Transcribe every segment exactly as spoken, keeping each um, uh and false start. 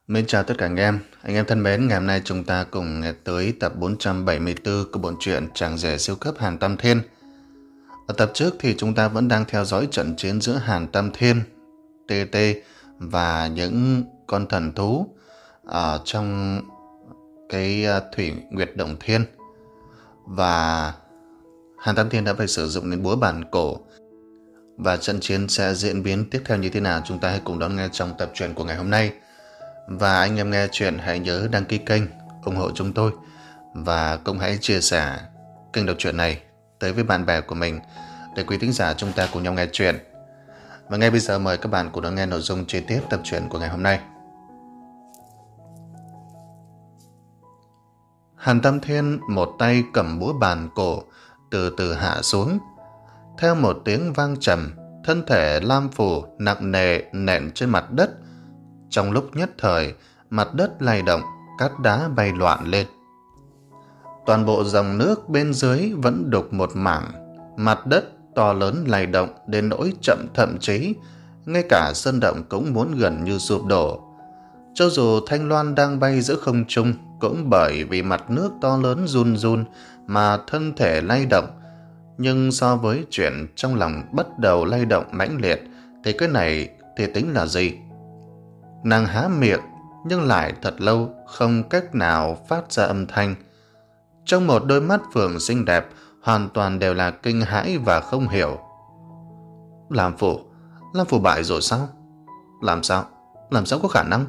Mến chào tất cả anh em. Anh em thân mến, ngày hôm nay chúng ta cùng nghe tới tập bốn trăm bảy mươi tư của bộ truyện Chàng rể siêu cấp Hàn Tam Thiên. Ở tập trước thì chúng ta vẫn đang theo dõi trận chiến giữa Hàn Tam Thiên, tê tê và những con thần thú ở trong cái thủy nguyệt động thiên. Và Hàn Tam Thiên đã phải sử dụng đến búa bản cổ. Và trận chiến sẽ diễn biến tiếp theo như thế nào, chúng ta hãy cùng đón nghe trong tập truyện của ngày hôm nay. Và anh em nghe chuyện hãy nhớ đăng ký kênh, ủng hộ chúng tôi và cũng hãy chia sẻ kênh đọc truyện này tới với bạn bè của mình để quý thính giả chúng ta cùng nhau nghe chuyện. Và ngay bây giờ mời các bạn cùng đón nghe nội dung chi tiết tập truyện của ngày hôm nay. Hàn Tam Thiên một tay cầm búa bàn cổ từ từ hạ xuống. Theo một tiếng vang trầm, thân thể lam phủ nặng nề nện trên mặt đất. Trong lúc nhất thời, mặt đất lay động, cát đá bay loạn lên. Toàn bộ dòng nước bên dưới vẫn đục một mảng, mặt đất to lớn lay động đến nỗi chậm, thậm chí ngay cả sơn động cũng muốn gần như sụp đổ. Cho dù Thanh Loan đang bay giữa không trung, cũng bởi vì mặt nước to lớn run run mà thân thể lay động, nhưng so với chuyện trong lòng bắt đầu lay động mãnh liệt thì cái này thì tính là gì? Nàng há miệng nhưng lại thật lâu không cách nào phát ra âm thanh. Trong một đôi mắt phượng xinh đẹp hoàn toàn đều là kinh hãi và không hiểu. Lam phủ, Lam phủ bại rồi sao? Làm sao? Làm sao có khả năng?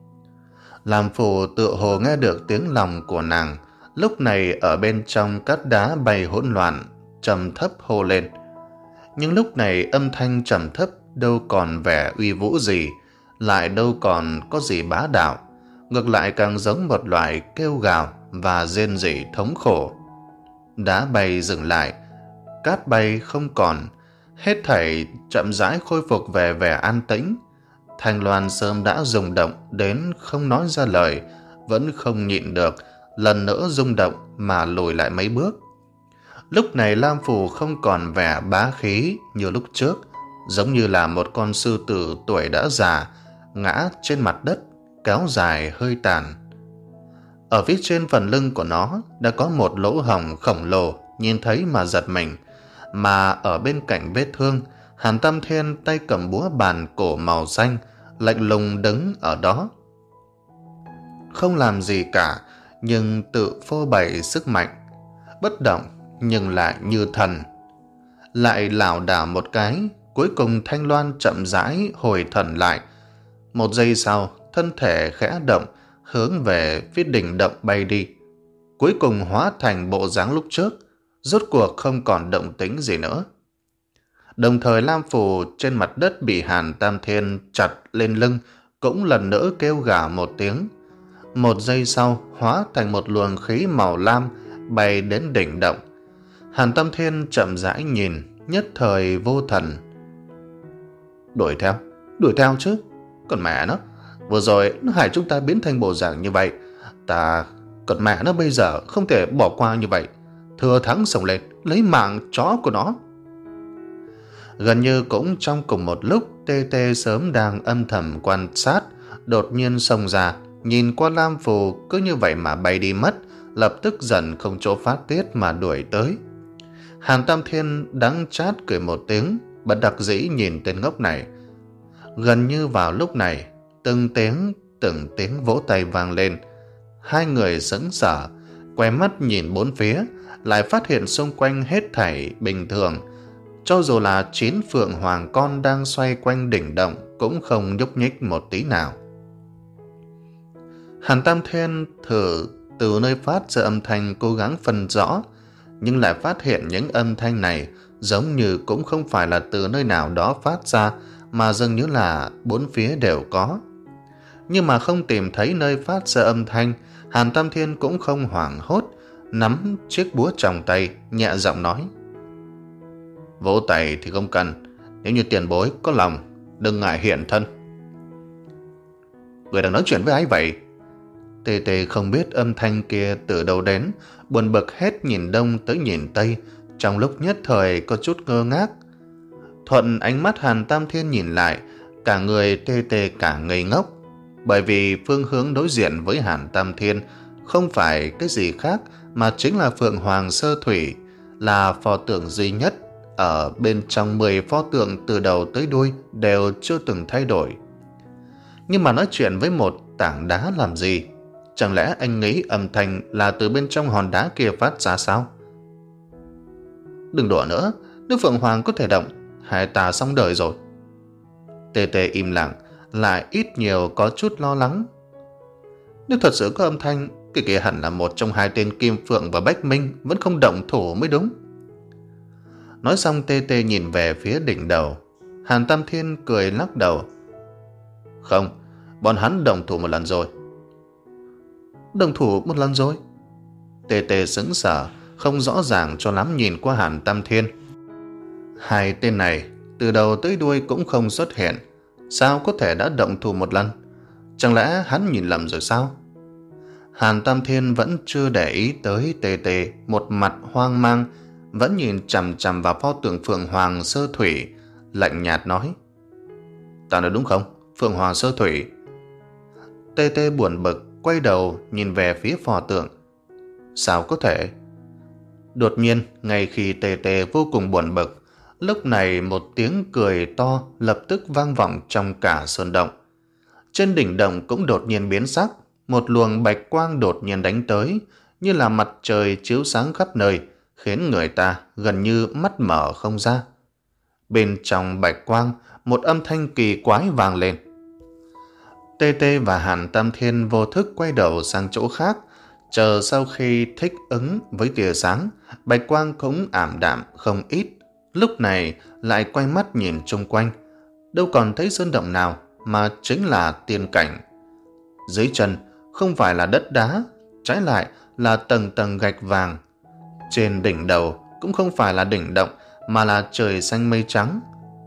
Lam phủ tựa hồ nghe được tiếng lòng của nàng, lúc này ở bên trong cát đá bay hỗn loạn, trầm thấp hô lên. Nhưng lúc này âm thanh trầm thấp đâu còn vẻ uy vũ gì, lại đâu còn có gì bá đạo, ngược lại càng giống một loại kêu gào và rên rỉ thống khổ. Đá bay dừng lại, cát bay không còn, hết thảy chậm rãi khôi phục về vẻ an tĩnh. Thanh Loan sớm đã rung động đến không nói ra lời, vẫn không nhịn được, lần nữa rung động mà lùi lại mấy bước. Lúc này Lam phủ không còn vẻ bá khí như lúc trước, giống như là một con sư tử tuổi đã già, ngã trên mặt đất, kéo dài hơi tàn. Ở phía trên phần lưng của nó đã có một lỗ hổng khổng lồ, nhìn thấy mà giật mình. Mà ở bên cạnh vết thương, Hàn Tam Thiên tay cầm búa bàn cổ màu xanh, lạnh lùng đứng ở đó. Không làm gì cả, nhưng tự phô bày sức mạnh, bất động nhưng lại như thần. Lại lảo đảo một cái, cuối cùng Thanh Loan chậm rãi hồi thần lại. Một giây sau, thân thể khẽ động, hướng về phía đỉnh động bay đi. Cuối cùng hóa thành bộ dáng lúc trước, rốt cuộc không còn động tĩnh gì nữa. Đồng thời Lam phủ trên mặt đất bị Hàn Tam Thiên chặt lên lưng, cũng lần nữa kêu gào một tiếng. Một giây sau, hóa thành một luồng khí màu lam, bay đến đỉnh động. Hàn Tam Thiên chậm rãi nhìn, nhất thời vô thần. Đuổi theo, đuổi theo chứ. Còn mẹ nó, vừa rồi nó hại chúng ta biến thành bộ dạng như vậy. Ta, còn mẹ nó bây giờ không thể bỏ qua như vậy. Thừa thắng xông lên, lấy mạng chó của nó. Gần như cũng trong cùng một lúc, tê tê sớm đang âm thầm quan sát, đột nhiên xông ra, nhìn qua Lam phủ cứ như vậy mà bay đi mất, lập tức giận không chỗ phát tiết mà đuổi tới. Hàn Tam Thiên đắng chát cười một tiếng, bất đắc dĩ nhìn tên ngốc này. Gần như vào lúc này, từng tiếng, từng tiếng vỗ tay vang lên. Hai người sững sờ, quay mắt nhìn bốn phía, lại phát hiện xung quanh hết thảy bình thường. Cho dù là chín phượng hoàng con đang xoay quanh đỉnh động cũng không nhúc nhích một tí nào. Hàn Tam Thiên thử từ nơi phát ra âm thanh cố gắng phân rõ, nhưng lại phát hiện những âm thanh này giống như cũng không phải là từ nơi nào đó phát ra, mà dường như là bốn phía đều có. Nhưng mà không tìm thấy nơi phát ra âm thanh, Hàn Tam Thiên cũng không hoảng hốt, nắm chiếc búa trong tay, nhẹ giọng nói. Vỗ tay thì không cần, nếu như tiền bối có lòng, đừng ngại hiện thân. Người đang nói chuyện với ai vậy? Tê tê không biết âm thanh kia từ đâu đến, buồn bực hết nhìn đông tới nhìn tây, trong lúc nhất thời có chút ngơ ngác. Thuận ánh mắt Hàn Tam Thiên nhìn lại, cả người tê tê cả ngây ngốc. bởi vì phương hướng đối diện với Hàn Tam Thiên không phải cái gì khác mà chính là Phượng Hoàng Sơ Thủy, là pho tượng duy nhất ở bên trong mười pho tượng từ đầu tới đuôi đều chưa từng thay đổi. Nhưng mà nói chuyện với một tảng đá làm gì? Chẳng lẽ anh nghĩ âm thanh là từ bên trong hòn đá kia phát ra sao? Đừng đùa nữa, nếu Phượng Hoàng có thể động, hai ta xong đời rồi. Tê Tê im lặng, lại ít nhiều có chút lo lắng. Nếu thật sự có âm thanh, cái kia hẳn là một trong hai tên Kim Phượng và Bách Minh vẫn không động thủ mới đúng. Nói xong Tê Tê nhìn về phía đỉnh đầu. Hàn Tam Thiên cười lắc đầu. Không, bọn hắn động thủ một lần rồi. Động thủ một lần rồi? Tê Tê sững sờ, không rõ ràng cho lắm nhìn qua Hàn Tam Thiên. Hai tên này từ đầu tới đuôi cũng không xuất hiện, sao có thể đã động thủ một lần? Chẳng lẽ hắn nhìn lầm rồi sao? Hàn Tam Thiên vẫn chưa để ý tới Tê Tê, một mặt hoang mang, vẫn nhìn chằm chằm vào pho tượng Phượng Hoàng Sơ Thủy, lạnh nhạt nói. Ta nói đúng không, Phượng Hoàng Sơ Thủy? Tê Tê buồn bực, quay đầu nhìn về phía pho tượng. Sao có thể? Đột nhiên, ngay khi Tê Tê vô cùng buồn bực, lúc này một tiếng cười to lập tức vang vọng trong cả sơn động. Trên đỉnh động cũng đột nhiên biến sắc, một luồng bạch quang đột nhiên đánh tới, như là mặt trời chiếu sáng khắp nơi, khiến người ta gần như mắt mở không ra. Bên trong bạch quang, một âm thanh kỳ quái vang lên. Tê Tê và Hàn Tam Thiên vô thức quay đầu sang chỗ khác, chờ sau khi thích ứng với tia sáng, bạch quang cũng ảm đạm không ít. Lúc này lại quay mắt nhìn chung quanh, đâu còn thấy sơn động nào mà chính là tiên cảnh. Dưới chân không phải là đất đá, trái lại là tầng tầng gạch vàng. Trên đỉnh đầu cũng không phải là đỉnh động mà là trời xanh mây trắng.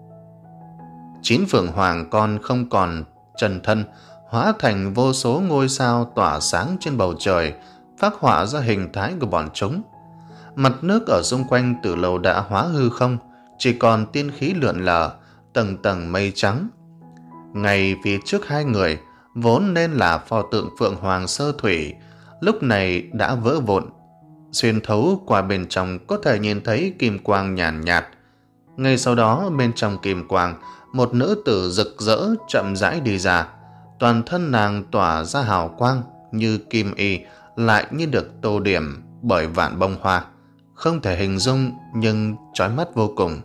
Chín Phượng Hoàng con không còn chân thân, hóa thành vô số ngôi sao tỏa sáng trên bầu trời, phác họa ra hình thái của bọn chúng. Mặt nước ở xung quanh từ lâu đã hóa hư không, chỉ còn tiên khí lượn lờ, tầng tầng mây trắng. Ngay phía trước hai người, vốn nên là pho tượng Phượng Hoàng Sơ Thủy, lúc này đã vỡ vụn. Xuyên thấu qua bên trong có thể nhìn thấy kim quang nhàn nhạt, nhạt. Ngay sau đó bên trong kim quang, một nữ tử rực rỡ chậm rãi đi ra. Toàn thân nàng tỏa ra hào quang như kim y, lại như được tô điểm bởi vạn bông hoa. Không thể hình dung nhưng chói mắt vô cùng.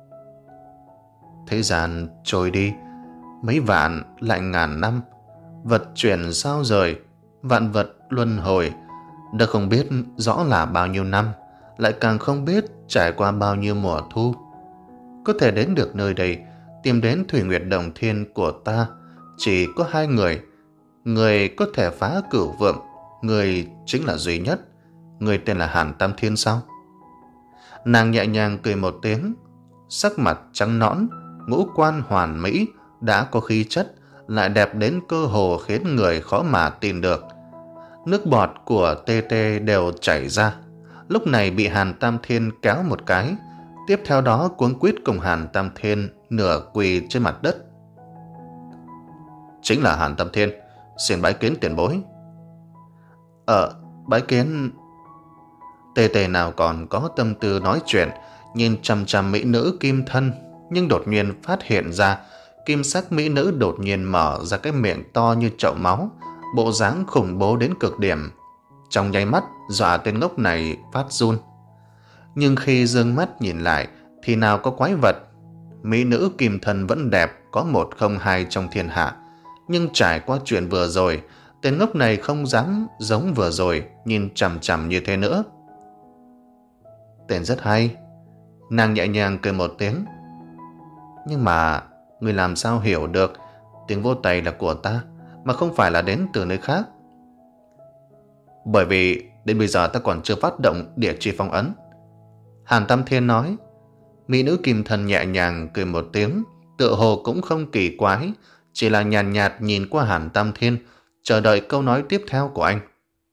Thế gian trôi đi, mấy vạn lại ngàn năm, vật chuyển sao rời, vạn vật luân hồi. Đã không biết rõ là bao nhiêu năm, lại càng không biết trải qua bao nhiêu mùa thu. Có thể đến được nơi đây, tìm đến Thủy Nguyệt Đồng Thiên của ta, chỉ có hai người. Người có thể phá cửu vượng, người chính là duy nhất. Người tên là Hàn Tam Thiên sao? Nàng nhẹ nhàng cười một tiếng, sắc mặt trắng nõn, ngũ quan hoàn mỹ, đã có khí chất, lại đẹp đến cơ hồ khiến người khó mà tin được. Nước bọt của Tê Tê đều chảy ra, lúc này bị Hàn Tam Thiên kéo một cái, tiếp theo đó cuống quýt cùng Hàn Tam Thiên nửa quỳ trên mặt đất. Chính là Hàn Tam Thiên, xin bái kiến tiền bối. Ờ, bái kiến. Tê Tê nào còn có tâm tư nói chuyện, nhìn chằm chằm mỹ nữ kim thân, nhưng đột nhiên phát hiện ra kim sắc mỹ nữ đột nhiên mở ra cái miệng to như chậu máu, bộ dáng khủng bố đến cực điểm. Trong nháy mắt dọa tên ngốc này phát run. Nhưng khi dương mắt nhìn lại thì nào có quái vật. Mỹ nữ kim thân vẫn đẹp, có một không hai trong thiên hạ. Nhưng trải qua chuyện vừa rồi, tên ngốc này không dám giống vừa rồi nhìn chằm chằm như thế nữa. Tên rất hay. Nàng nhẹ nhàng cười một tiếng. Nhưng mà người làm sao hiểu được tiếng vô tay là của ta, mà không phải là đến từ nơi khác? Bởi vì đến bây giờ ta còn chưa phát động địa chi phong ấn. Hàn Tam Thiên nói. Mỹ nữ kim thân nhẹ nhàng cười một tiếng, tựa hồ cũng không kỳ quái, chỉ là nhàn nhạt, nhạt nhìn qua Hàn Tam Thiên, chờ đợi câu nói tiếp theo của anh.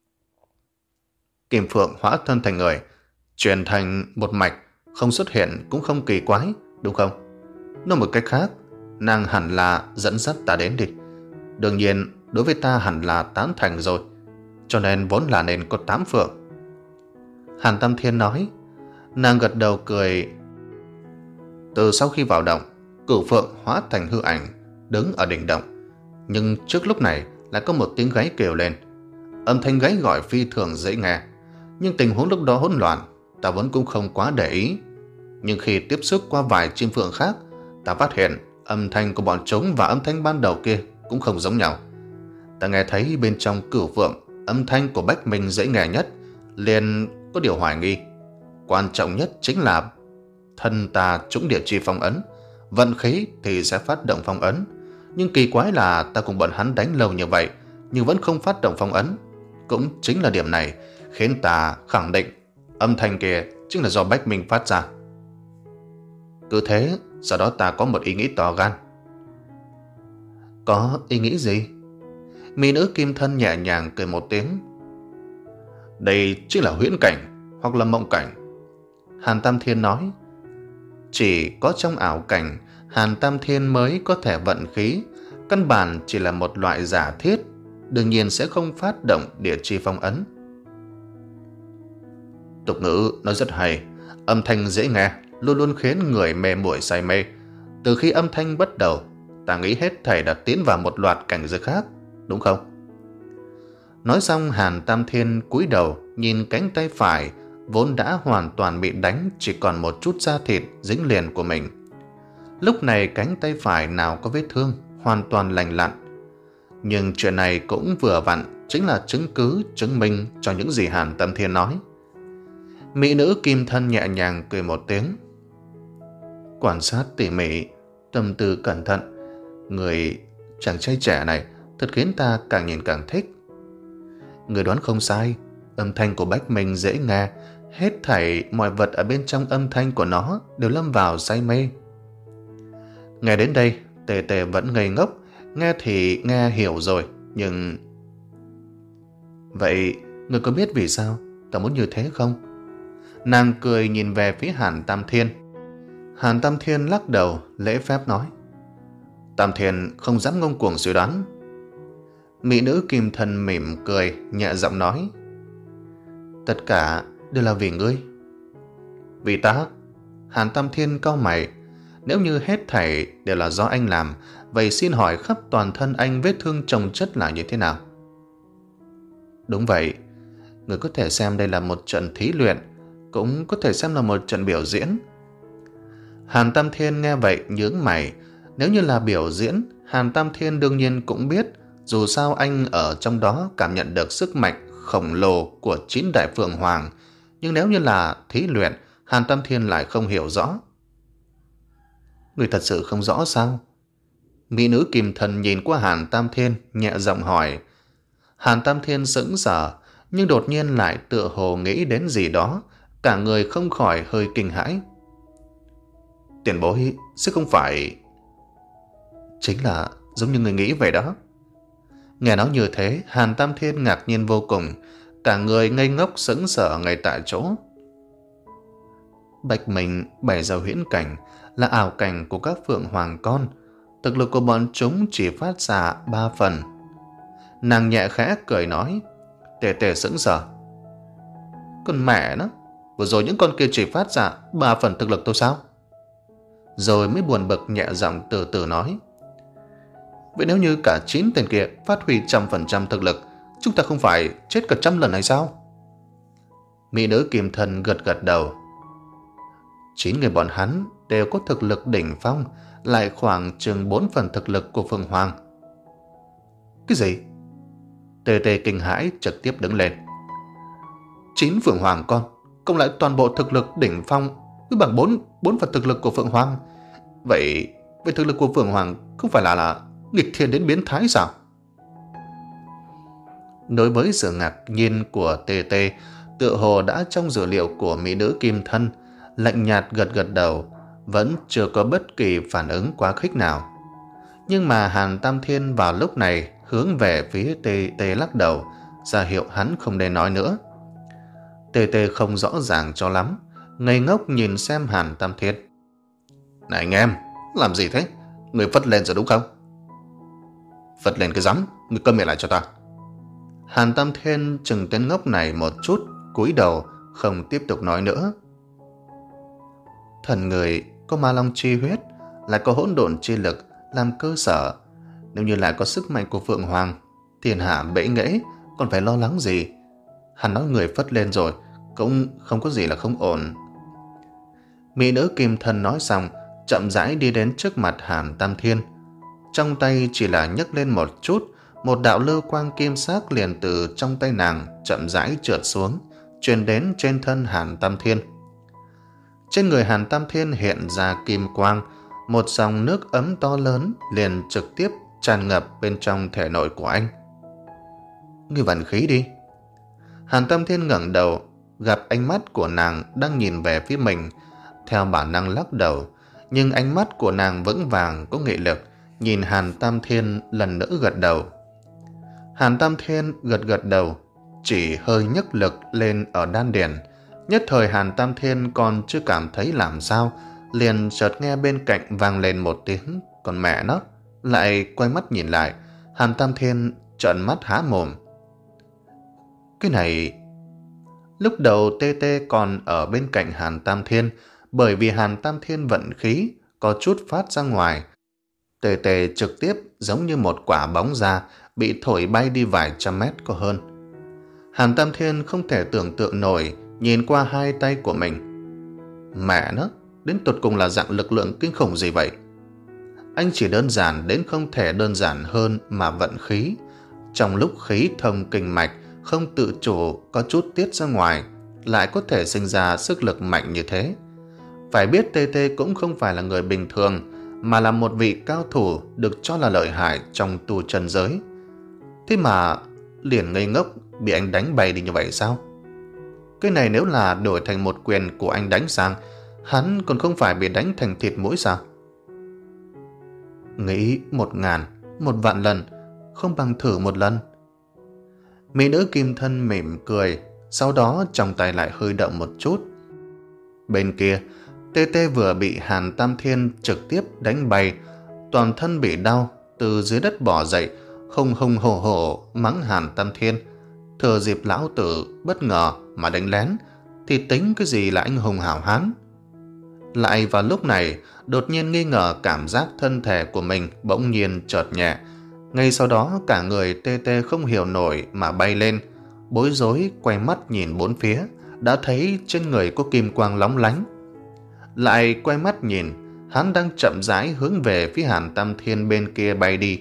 Kim Phượng hóa thân thành người, truyền thành một mạch, không xuất hiện cũng không kỳ quái, đúng không? Nói một cách khác, nàng hẳn là dẫn dắt ta đến đi. Đương nhiên, đối với ta hẳn là tán thành rồi, cho nên vốn là nên có tám phượng. Hàn Tam Thiên nói. Nàng gật đầu cười. Từ sau khi vào động, Cửu Phượng hóa thành hư ảnh, đứng ở đỉnh động. Nhưng trước lúc này lại có một tiếng gáy kêu lên. Âm thanh gáy gọi phi thường dễ nghe, nhưng tình huống lúc đó hỗn loạn, ta vốn cũng không quá để ý. Nhưng khi tiếp xúc qua vài chim phượng khác, ta phát hiện âm thanh của bọn chúng và âm thanh ban đầu kia cũng không giống nhau. Ta nghe thấy bên trong Cửu Phượng, âm thanh của Bách Minh dễ nghe nhất, liền có điều hoài nghi. Quan trọng nhất chính là thân ta trúng địa chi phong ấn, vận khí thì sẽ phát động phong ấn. Nhưng kỳ quái là ta cùng bọn hắn đánh lâu như vậy nhưng vẫn không phát động phong ấn. Cũng chính là điểm này khiến ta khẳng định âm thanh kia chính là do Bách Minh phát ra. Cứ thế, sau đó ta có một ý nghĩ to gan. Có ý nghĩ gì? Mỹ nữ kim thân nhẹ nhàng cười một tiếng. Đây chính là huyễn cảnh hoặc là mộng cảnh. Hàn Tam Thiên nói. Chỉ có trong ảo cảnh Hàn Tam Thiên mới có thể vận khí, căn bản chỉ là một loại giả thiết, đương nhiên sẽ không phát động địa chi phong ấn. Tục ngữ nói rất hay, âm thanh dễ nghe luôn luôn khiến người mê muội say mê. Từ khi âm thanh bắt đầu, ta nghĩ hết thảy đã tiến vào một loạt cảnh giới khác, đúng không? Nói xong, Hàn Tam Thiên cúi đầu nhìn cánh tay phải vốn đã hoàn toàn bị đánh, chỉ còn một chút da thịt dính liền của mình. Lúc này cánh tay phải nào có vết thương, hoàn toàn lành lặn. Nhưng chuyện này cũng vừa vặn chính là chứng cứ chứng minh cho những gì Hàn Tam Thiên nói. Mỹ nữ kim thân nhẹ nhàng cười một tiếng. Quan sát tỉ mỉ, tâm tư cẩn thận, người chàng trai trẻ này thật khiến ta càng nhìn càng thích. Người đoán không sai, âm thanh của Bách Minh dễ nghe, hết thảy mọi vật ở bên trong âm thanh của nó đều lâm vào say mê. Nghe đến đây, Tề Tề vẫn ngây ngốc, nghe thì nghe hiểu rồi, nhưng... Vậy, người có biết vì sao ta muốn như thế không? Nàng cười nhìn về phía Hàn Tam Thiên. Hàn Tam Thiên lắc đầu, lễ phép nói. Tam Thiên không dám ngông cuồng suy đoán. Mỹ nữ kim thân mỉm cười, nhẹ giọng nói. Tất cả đều là vì ngươi. Vì ta? Hàn Tam Thiên cau mày. Nếu như hết thảy đều là do anh làm, vậy xin hỏi khắp toàn thân anh vết thương chồng chất là như thế nào? Đúng vậy, người có thể xem đây là một trận thí luyện, cũng có thể xem là một trận biểu diễn. Hàn Tam Thiên nghe vậy nhướng mày. Nếu như là biểu diễn, Hàn Tam Thiên đương nhiên cũng biết, dù sao anh ở trong đó cảm nhận được sức mạnh khổng lồ của chín đại phượng hoàng. Nhưng nếu như là thí luyện, Hàn Tam Thiên lại không hiểu rõ. Người thật sự không rõ sao? Mỹ nữ kim thần nhìn qua Hàn Tam Thiên, nhẹ giọng hỏi. Hàn Tam Thiên sững sờ, nhưng đột nhiên lại tựa hồ nghĩ đến gì đó, cả người không khỏi hơi kinh hãi. Tiền bối sẽ không phải... Chính là giống như người nghĩ vậy đó. Nghe nói như thế, Hàn Tam Thiên ngạc nhiên vô cùng, cả người ngây ngốc sững sờ ngay tại chỗ. Bạch Minh bày ra huyễn cảnh là ảo cảnh của các phượng hoàng con, thực lực của bọn chúng chỉ phát ra ba phần. Nàng nhẹ khẽ cười nói. Tề Tề sững sờ. Con mẹ nó, vừa rồi những con kia chỉ phát ra ba phần thực lực thôi sao? Rồi mới buồn bực nhẹ giọng từ từ nói. Vậy nếu như cả chín tên kia phát huy trăm phần trăm thực lực, chúng ta không phải chết cả trăm lần hay sao? Mỹ nữ kim thân gật gật đầu. Chín người bọn hắn đều có thực lực đỉnh phong, lại khoảng chừng bốn phần thực lực của Phượng Hoàng. Cái gì? Tề Tề kinh hãi trực tiếp đứng lên. Chín Phượng Hoàng con, cộng lại toàn bộ thực lực đỉnh phong với bằng bốn bốn phần thực lực của Phượng Hoàng. Vậy, vậy thực lực của Phượng Hoàng không phải là là nghịch thiên đến biến thái sao? Đối với sự ngạc nhiên của Tề Tề, tựa hồ đã trong dữ liệu của mỹ nữ kim thân, lạnh nhạt gật gật đầu, vẫn chưa có bất kỳ phản ứng quá khích nào. Nhưng mà Hàn Tam Thiên vào lúc này hướng về phía Tề Tề lắc đầu, ra hiệu hắn không nên nói nữa. Tề Tề không rõ ràng cho lắm, ngây ngốc nhìn xem Hàn Tam Thiên. Này anh em, làm gì thế? Người phất lên rồi đúng không? Phật lên cái rắm, ngươi câm miệng lại cho ta. Hàn Tam Thiên chừng tên ngốc này một chút, cúi đầu, không tiếp tục nói nữa. Thần người có ma long chi huyết, lại có hỗn độn chi lực làm cơ sở. Nếu như lại có sức mạnh của Phượng Hoàng, thiên hạ bể nghễ, còn phải lo lắng gì? Hắn nói người phất lên rồi, cũng không có gì là không ổn. Mỹ nữ kim thân nói xong, chậm rãi đi đến trước mặt Hàn Tam Thiên. Trong tay chỉ là nhấc lên một chút, một đạo lưu quang kim sắc liền từ trong tay nàng chậm rãi trượt xuống, truyền đến trên thân Hàn Tam Thiên. Trên người Hàn Tam Thiên hiện ra kim quang, một dòng nước ấm to lớn liền trực tiếp tràn ngập bên trong thể nội của anh. Ngươi vận khí đi. Hàn Tam Thiên ngẩng đầu, gặp ánh mắt của nàng đang nhìn về phía mình, theo bản năng lắc đầu, nhưng ánh mắt của nàng vững vàng có nghị lực, nhìn Hàn Tam Thiên lần nữa gật đầu. Hàn Tam Thiên gật gật đầu, chỉ hơi nhấc lực lên ở đan điền. Nhất thời Hàn Tam Thiên còn chưa cảm thấy làm sao, liền chợt nghe bên cạnh vang lên một tiếng còn mẹ nó. Lại quay mắt nhìn lại, Hàn Tam Thiên trợn mắt há mồm. Cái này... Lúc đầu Tê Tê còn ở bên cạnh Hàn Tam Thiên, bởi vì Hàn Tam Thiên vận khí có chút phát ra ngoài. Tê Tê trực tiếp giống như một quả bóng da bị thổi bay đi vài trăm mét có hơn. Hàn Tam Thiên không thể tưởng tượng nổi, nhìn qua hai tay của mình. Mẹ nó, đến tột cùng là dạng lực lượng kinh khủng gì vậy? Anh chỉ đơn giản đến không thể đơn giản hơn mà vận khí. Trong lúc khí thông kinh mạch không tự chủ có chút tiết ra ngoài, lại có thể sinh ra sức lực mạnh như thế. Phải biết Tê Tê cũng không phải là người bình thường, mà là một vị cao thủ được cho là lợi hại trong tu chân giới. Thế mà liền ngây ngốc bị anh đánh bay đi như vậy sao? Cái này nếu là đổi thành một quyền của anh đánh sang, hắn còn không phải bị đánh thành thịt mũi sao? Nghĩ một ngàn, một vạn lần, không bằng thử một lần. Mỹ nữ kim thân mỉm cười, sau đó trong tay lại hơi động một chút. Bên kia, Tê Tê vừa bị Hàn Tam Thiên trực tiếp đánh bay, toàn thân bị đau, từ dưới đất bò dậy, hùng hùng hổ hổ mắng Hàn Tam Thiên. Thừa dịp lão tử bất ngờ mà đánh lén, thì tính cái gì là anh hùng hảo hán. Lại vào lúc này, đột nhiên nghi ngờ cảm giác thân thể của mình bỗng nhiên chợt nhẹ. Ngay sau đó cả người Tê Tê không hiểu nổi mà bay lên, bối rối quay mắt nhìn bốn phía, đã thấy trên người có kim quang lóng lánh. Lại quay mắt nhìn, hắn đang chậm rãi hướng về phía Hàn Tam Thiên bên kia bay đi.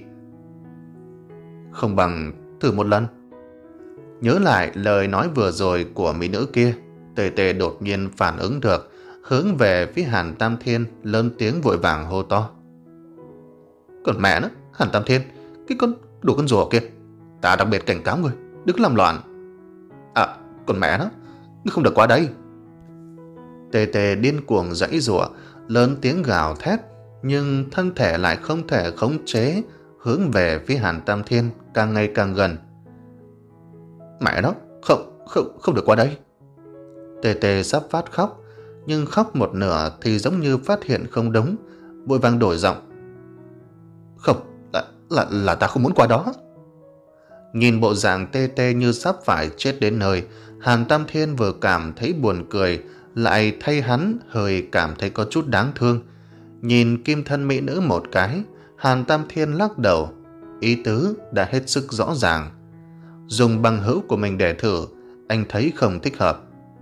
Không bằng thử một lần. Nhớ lại lời nói vừa rồi của mỹ nữ kia, Tê Tê đột nhiên phản ứng được, hướng về phía Hàn Tam Thiên lớn tiếng vội vàng hô to. Còn mẹ nó, Hàn Tam Thiên, cái con đồ con rùa kia, ta đặc biệt cảnh cáo ngươi, đừng làm loạn. À, còn mẹ nó, ngươi không được qua đây. Tê Tê điên cuồng giãy giụa, lớn tiếng gào thét, nhưng thân thể lại không thể khống chế, hướng về phía Hàn Tam Thiên càng ngày càng gần. Mẹ nó, không, không, không được qua đây. Tê Tê sắp phát khóc, nhưng khóc một nửa thì giống như phát hiện không đúng, vội vàng đổi giọng. Không, là, là, là ta không muốn qua đó. Nhìn bộ dạng Tê Tê như sắp phải chết đến nơi, Hàn Tam Thiên vừa cảm thấy buồn cười, lại thay hắn hơi cảm thấy có chút đáng thương. Nhìn kim thân mỹ nữ một cái, Hàn Tam Thiên lắc đầu, ý tứ đã hết sức rõ ràng. Dùng bằng hữu của mình để thử, anh thấy không thích hợp.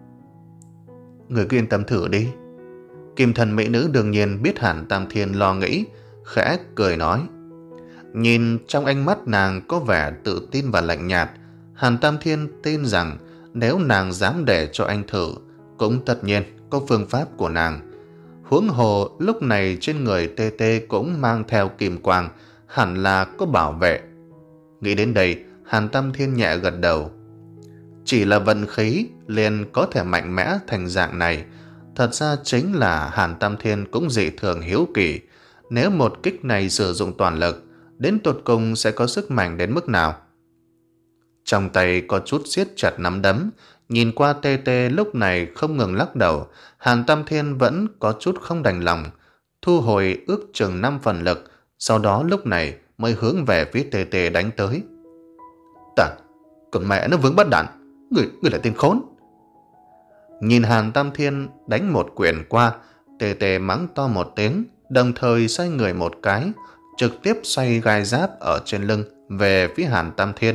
Người cứ yên tâm thử đi. Kim thân mỹ nữ đương nhiên biết Hàn Tam Thiên lo nghĩ, khẽ cười nói. Nhìn trong ánh mắt nàng có vẻ tự tin và lạnh nhạt, Hàn Tam Thiên tin rằng nếu nàng dám để cho anh thử, cũng tất nhiên có phương pháp của nàng. Huống hồ lúc này trên người Tê Tê cũng mang theo kim quang, hẳn là có bảo vệ. Nghĩ đến đây, Hàn Tam Thiên nhẹ gật đầu. Chỉ là vận khí liền có thể mạnh mẽ thành dạng này. Thật ra chính là Hàn Tam Thiên cũng dị thường hiếu kỳ. Nếu một kích này sử dụng toàn lực, đến tột cùng sẽ có sức mạnh đến mức nào? Trong tay có chút siết chặt nắm đấm, nhìn qua Tê Tê lúc này không ngừng lắc đầu, Hàn Tam Thiên vẫn có chút không đành lòng, thu hồi ước chừng năm phần lực, sau đó lúc này mới hướng về phía Tê Tê đánh tới. Ta, còn mẹ nó vướng bắt đạn, người, người là tên khốn. Nhìn Hàn Tam Thiên đánh một quyền qua, Tê Tê mắng to một tiếng, đồng thời xoay người một cái, trực tiếp xoay gai giáp ở trên lưng về phía Hàn Tam Thiên.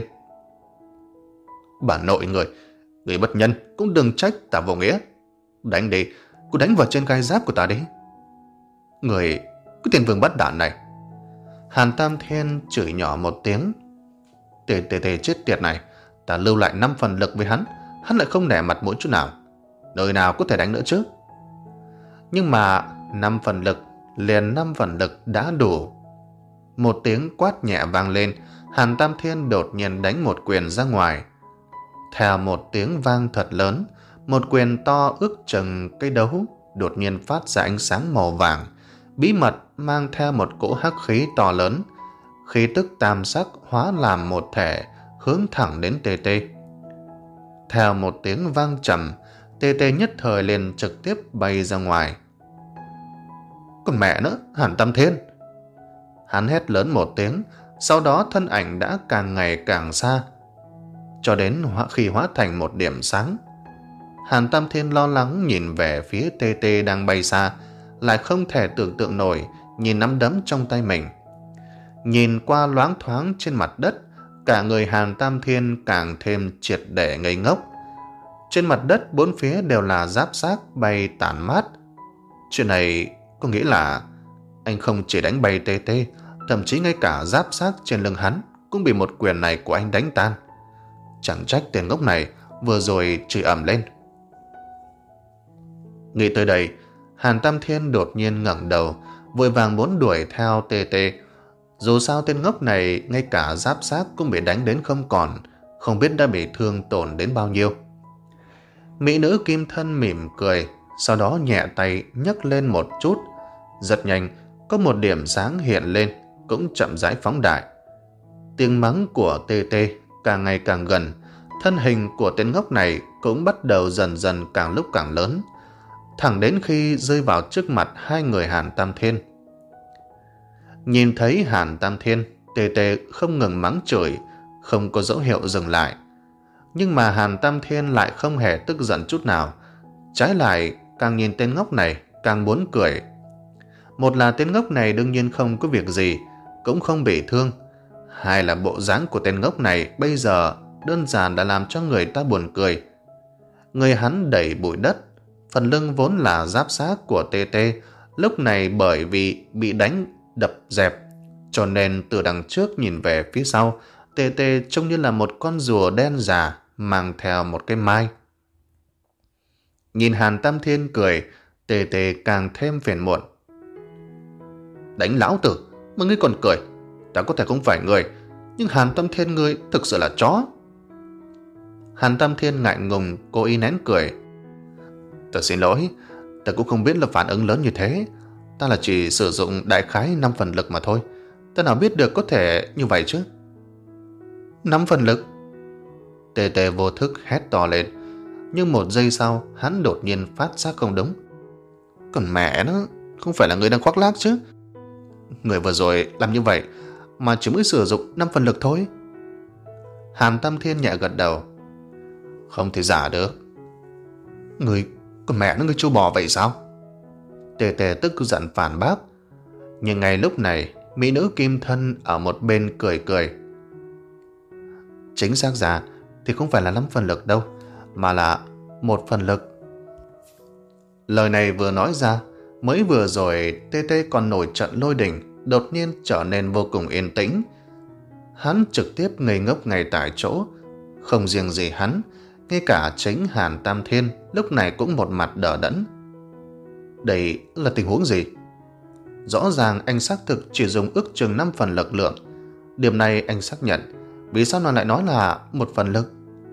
Bà nội người, người bất nhân cũng đừng trách ta vô nghĩa. Đánh đi, cứ đánh vào trên gai giáp của ta đi. Người, cái tên vương bắt đạn này. Hàn Tam Thiên chửi nhỏ một tiếng. Tê Tê Tê chết tiệt này, ta lưu lại năm phần lực với hắn, hắn lại không nể mặt mũi chút nào. Nơi nào có thể đánh nữa chứ? Nhưng mà năm phần lực, liền năm phần lực đã đủ. Một tiếng quát nhẹ vang lên, Hàn Tam Thiên đột nhiên đánh một quyền ra ngoài. Theo một tiếng vang thật lớn, một quyền to ước chừng cây đấu đột nhiên phát ra ánh sáng màu vàng, bí mật mang theo một cỗ hắc khí to lớn, khí tức tam sắc hóa làm một thể, hướng thẳng đến Tê Tê. Theo một tiếng vang trầm, Tê Tê nhất thời liền trực tiếp bay ra ngoài. Còn mẹ nữa, Hàn Tam Thiên! Hắn hét lớn một tiếng, sau đó thân ảnh đã càng ngày càng xa, cho đến khi hóa thành một điểm sáng. Hàn Tam Thiên lo lắng nhìn về phía Tê Tê đang bay xa, lại không thể tưởng tượng nổi nhìn nắm đấm trong tay mình. Nhìn qua loáng thoáng trên mặt đất, cả người Hàn Tam Thiên càng thêm triệt để ngây ngốc. Trên mặt đất bốn phía đều là giáp xác bay tản mát. Chuyện này có nghĩa là anh không chỉ đánh bay Tê Tê, thậm chí ngay cả giáp xác trên lưng hắn cũng bị một quyền này của anh đánh tan. Chẳng trách tên ngốc này vừa rồi chửi ầm lên. Nghĩ tới đây, Hàn Tam Thiên đột nhiên ngẩng đầu, vội vàng muốn đuổi theo Tê Tê. Dù sao tên ngốc này ngay cả giáp xác cũng bị đánh đến không còn, không biết đã bị thương tổn đến bao nhiêu. Mỹ nữ kim thân mỉm cười, sau đó nhẹ tay nhấc lên một chút. Rất nhanh, có một điểm sáng hiện lên, cũng chậm rãi phóng đại. Tiếng mắng của Tê Tê càng ngày càng gần, thân hình của tên ngốc này cũng bắt đầu dần dần càng lúc càng lớn, thẳng đến khi rơi vào trước mặt hai người Hàn Tam Thiên. Nhìn thấy Hàn Tam Thiên, Tê Tê không ngừng mắng chửi, không có dấu hiệu dừng lại. Nhưng mà Hàn Tam Thiên lại không hề tức giận chút nào, trái lại càng nhìn tên ngốc này càng muốn cười. Một là tên ngốc này đương nhiên không có việc gì, cũng không bị thương. Hai là bộ dáng của tên ngốc này bây giờ đơn giản đã làm cho người ta buồn cười. Người hắn đẩy bụi đất, phần lưng vốn là giáp xác của Tê Tê, lúc này bởi vì bị đánh đập dẹp, cho nên từ đằng trước nhìn về phía sau, Tê Tê trông như là một con rùa đen già mang theo một cái mai. Nhìn Hàn Tam Thiên cười, Tê Tê càng thêm phiền muộn. Đánh lão tử mà ngươi còn cười, ta có thể không phải người, nhưng Hàn Tam Thiên ngươi thực sự là chó. Hàn Tam Thiên ngại ngùng cố ý nén cười. Ta xin lỗi, ta cũng không biết là phản ứng lớn như thế, ta là chỉ sử dụng đại khái năm phần lực mà thôi, ta nào biết được có thể như vậy chứ. Năm phần lực? Tê Tê vô thức hét to lên, nhưng một giây sau hắn đột nhiên phát giác không đúng. Còn mẹ nó, không phải là người đang khoác lác chứ? Người vừa rồi làm như vậy mà chỉ mới sử dụng năm phần lực thôi. Hàn Tam Thiên nhẹ gật đầu. Không thể giả được. Người, còn mẹ nó người trâu bò vậy sao? Tê Tê tức giận phản bác. Nhưng ngay lúc này, mỹ nữ kim thân ở một bên cười cười. Chính xác ra thì không phải là năm phần lực đâu, mà là một phần lực. Lời này vừa nói ra, mới vừa rồi Tê Tê còn nổi trận lôi đình, đột nhiên trở nên vô cùng yên tĩnh. Hắn trực tiếp ngây ngốc ngay tại chỗ. Không riêng gì hắn, ngay cả chính Hàn Tam Thiên lúc này cũng một mặt đờ đẫn. Đây là tình huống gì? Rõ ràng anh xác thực chỉ dùng ước chừng năm phần lực lượng. Điểm này anh xác nhận. Vì sao nó lại nói là một phần lực?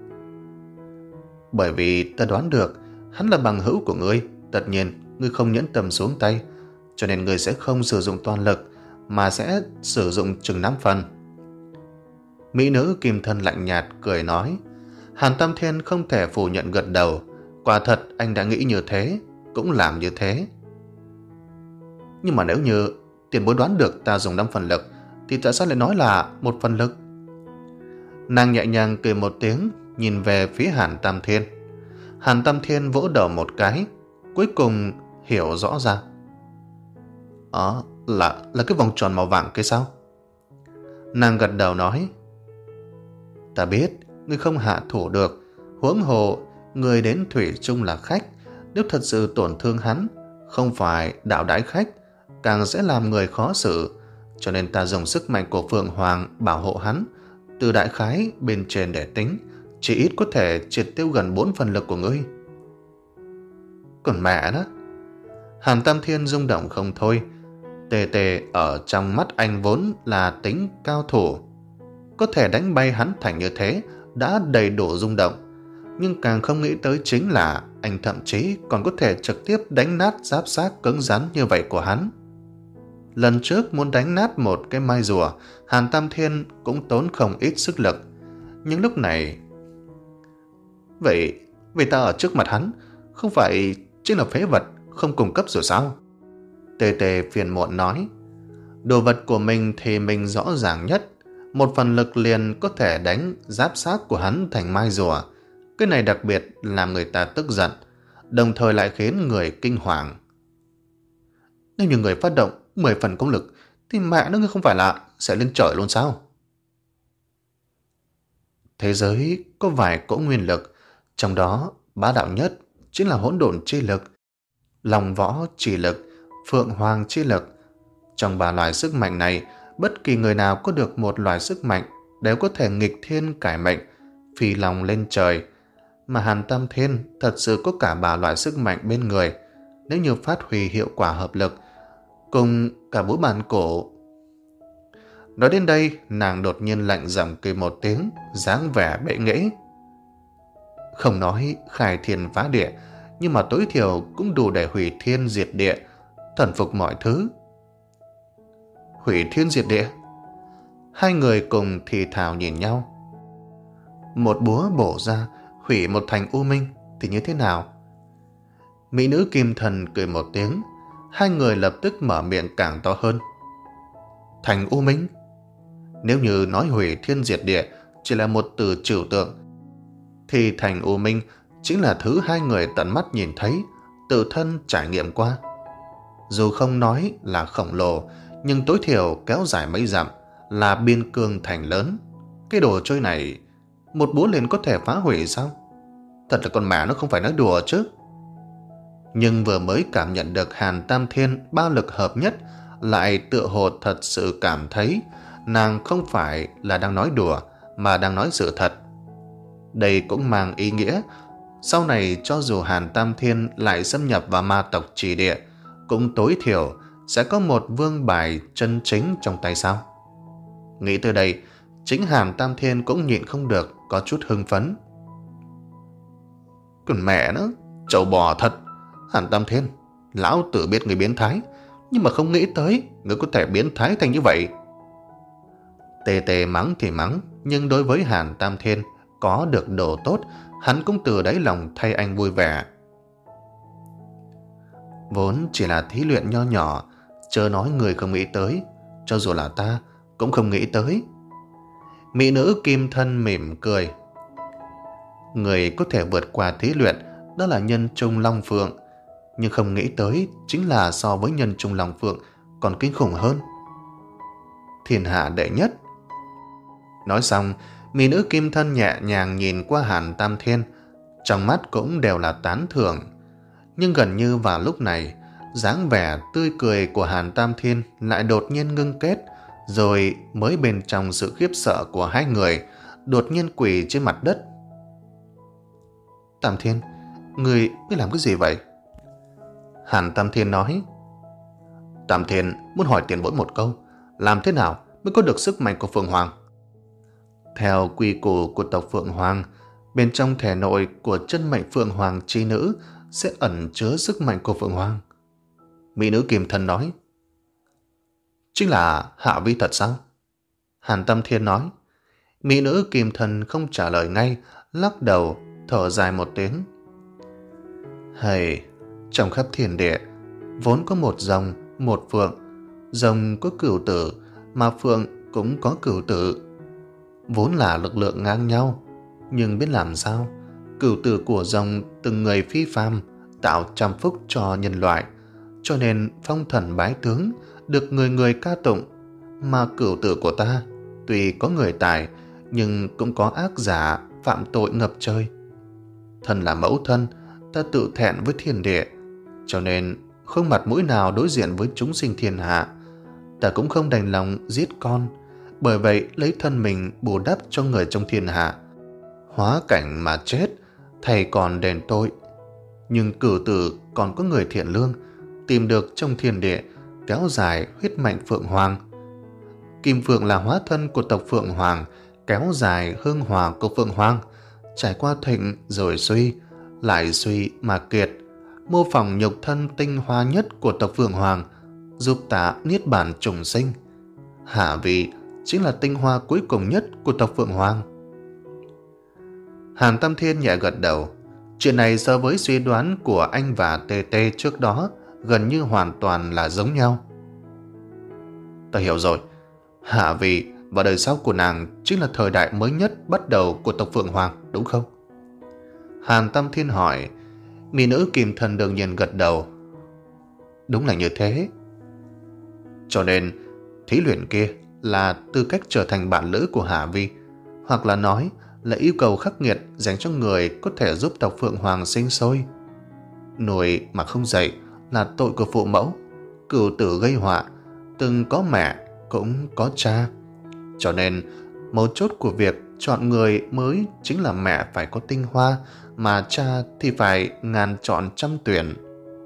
Bởi vì ta đoán được hắn là bằng hữu của ngươi. Tất nhiên ngươi không nhẫn tâm xuống tay, cho nên ngươi sẽ không sử dụng toàn lực, mà sẽ sử dụng chừng năm phần. Mỹ nữ kim thân lạnh nhạt cười nói. Hàn Tam Thiên không thể phủ nhận gật đầu. Quả thật anh đã nghĩ như thế, cũng làm như thế. Nhưng mà nếu như tiền bối đoán được ta dùng năm phần lực, thì tại sao lại nói là một phần lực? Nàng nhẹ nhàng cười một tiếng, nhìn về phía Hàn Tam Thiên. Hàn Tam Thiên vỗ đầu một cái, cuối cùng hiểu rõ ra. Ờ, là, là cái vòng tròn màu vàng kia sao? Nàng gật đầu nói. Ta biết, ngươi không hạ thủ được, huống hồ, người đến thủy chung là khách. Nếu thật sự tổn thương hắn, không phải đạo đãi khách, càng sẽ làm người khó xử. Cho nên ta dùng sức mạnh của Phượng Hoàng bảo hộ hắn. Từ đại khái bên trên để tính, chỉ ít có thể triệt tiêu gần bốn phần lực của ngươi. Còn mẹ đó! Hàn Tam Thiên rung động không thôi. Tề Tề ở trong mắt anh vốn là tính cao thủ. Có thể đánh bay hắn thành như thế đã đầy đủ rung động. Nhưng càng không nghĩ tới chính là anh thậm chí còn có thể trực tiếp đánh nát giáp xác cứng rắn như vậy của hắn. Lần trước muốn đánh nát một cái mai rùa, Hàn Tam Thiên cũng tốn không ít sức lực. Nhưng lúc này... Vậy, vì ta ở trước mặt hắn, không phải chính là phế vật, không cung cấp rồi sao? Tề Tề phiền muộn nói. Đồ vật của mình thì mình rõ ràng nhất. Một phần lực liền có thể đánh giáp xác của hắn thành mai rùa. Cái này đặc biệt làm người ta tức giận, đồng thời lại khiến người kinh hoàng. Nếu như người phát động mười phần công lực, thì mẹ nó không phải là sẽ lên trời luôn sao? Thế giới có vài cỗ nguyên lực, trong đó bá đạo nhất chính là hỗn độn chi lực, lòng võ chi lực, phượng hoàng chi lực. Trong ba loại sức mạnh này, bất kỳ người nào có được một loại sức mạnh đều có thể nghịch thiên cải mệnh, phi lòng lên trời. Mà Hàn Tam Thiên thật sự có cả ba loại sức mạnh bên người. Nếu như phát huy hiệu quả hợp lực cùng cả búa bàn cổ. Nói đến đây, nàng đột nhiên lạnh giọng cười một tiếng, dáng vẻ bệ nghễ. Không nói khai thiên phá địa, nhưng mà tối thiểu cũng đủ để hủy thiên diệt địa, thần phục mọi thứ. Hủy thiên diệt địa? Hai người cùng thì thào nhìn nhau. Một búa bổ ra, hủy một thành u minh thì như thế nào? Mỹ nữ Kim Thần cười một tiếng, hai người lập tức mở miệng càng to hơn. Thành u minh? Nếu như nói hủy thiên diệt địa chỉ là một từ trừu tượng, thì thành u minh chính là thứ hai người tận mắt nhìn thấy, tự thân trải nghiệm qua. Dù không nói là khổng lồ, nhưng tối thiểu kéo dài mấy dặm, là biên cương thành lớn. Cái đồ chơi này, một búa liền có thể phá hủy sao? Thật là con mẹ nó không phải nói đùa chứ. Nhưng vừa mới cảm nhận được Hàn Tam Thiên ba lực hợp nhất, lại tựa hồ thật sự cảm thấy nàng không phải là đang nói đùa, mà đang nói sự thật. Đây cũng mang ý nghĩa sau này cho dù Hàn Tam Thiên lại xâm nhập vào ma tộc Chỉ Địa, cũng tối thiểu sẽ có một vương bài chân chính trong tay sao? Nghĩ tới đây, chính Hàn Tam Thiên cũng nhịn không được có chút hưng phấn. Còn mẹ nó, trâu bò thật. Hàn Tam Thiên, lão tử biết người biến thái, nhưng mà không nghĩ tới người có thể biến thái thành như vậy. Tề Tề mắng thì mắng, nhưng đối với Hàn Tam Thiên có được đồ tốt, hắn cũng từ đáy lòng thay anh vui vẻ. Vốn chỉ là thí luyện nho nhỏ, chớ nói người không nghĩ tới, cho dù là ta cũng không nghĩ tới. Mỹ nữ Kim Thân mỉm cười. Người có thể vượt qua thí luyện đó là nhân trung long phượng, nhưng không nghĩ tới chính là so với nhân trung long phượng còn kinh khủng hơn. Thiên hạ đệ nhất. Nói xong, mỹ nữ Kim Thân nhẹ nhàng nhìn qua Hàn Tam Thiên, trong mắt cũng đều là tán thưởng. Nhưng gần như vào lúc này, dáng vẻ tươi cười của Hàn Tam Thiên lại đột nhiên ngưng kết, rồi mới bên trong sự khiếp sợ của hai người, đột nhiên quỳ trên mặt đất. Tam Thiên, người mới làm cái gì vậy? Hàn Tam Thiên nói. Tam Thiên muốn hỏi tiền bối một câu, làm thế nào mới có được sức mạnh của Phượng Hoàng? Theo quy củ của tộc Phượng Hoàng, bên trong thể nội của chân mệnh Phượng Hoàng chi nữ sẽ ẩn chứa sức mạnh của Phượng Hoàng. Mỹ nữ Kim Thân nói. Chính là Hạ Vi thật sao? Hàn Tam Thiên nói. Mỹ nữ Kim Thân không trả lời ngay, lắc đầu, thở dài một tiếng. Hay, trong khắp thiên địa, vốn có một rồng, một phượng. Rồng có cửu tử, mà Phượng cũng có cửu tử. Vốn là lực lượng ngang nhau, nhưng biết làm sao, cửu tử của rồng từng người phi phàm, tạo trăm phúc cho nhân loại, cho nên phong thần bái tướng được người người ca tụng. Mà cửu tử của ta tuy có người tài, nhưng cũng có ác giả phạm tội ngập trời. Thân là mẫu thân, ta tự thẹn với thiên địa, cho nên không mặt mũi nào đối diện với chúng sinh thiên hạ. Ta cũng không đành lòng giết con, bởi vậy lấy thân mình bù đắp cho người trong thiên hạ, hóa cảnh mà chết, thầy còn đền tội. Nhưng cửu tử còn có người thiện lương, tìm được trong thiên địa, kéo dài huyết mạch Phượng Hoàng. Kim Phượng là hóa thân của tộc Phượng Hoàng, kéo dài hương hòa của Phượng Hoàng, trải qua thịnh rồi suy, lại suy mà kiệt, mô phỏng nhục thân tinh hoa nhất của tộc Phượng Hoàng, giúp ta niết bàn trùng sinh. Hạ vị chính là tinh hoa cuối cùng nhất của tộc Phượng Hoàng. Hàn Tam Thiên nhẹ gật đầu. Chuyện này so với suy đoán của anh và Tê Tê trước đó gần như hoàn toàn là giống nhau. Ta hiểu rồi. Hạ vị và đời sau của nàng chính là thời đại mới nhất bắt đầu của tộc Phượng Hoàng, đúng không? Hàn Tam Thiên hỏi. Mỹ nữ Kim Thần đương nhiên gật đầu. Đúng là như thế. Cho nên thí luyện kia là tư cách trở thành bạn lữ của Hạ Vi, hoặc là nói là yêu cầu khắc nghiệt dành cho người có thể giúp tộc Phượng Hoàng sinh sôi. Nuôi mà không dạy là tội của phụ mẫu, cửu tử gây họa, từng có mẹ cũng có cha. Cho nên mấu chốt của việc chọn người mới chính là mẹ phải có tinh hoa, mà cha thì phải ngàn chọn trăm tuyển.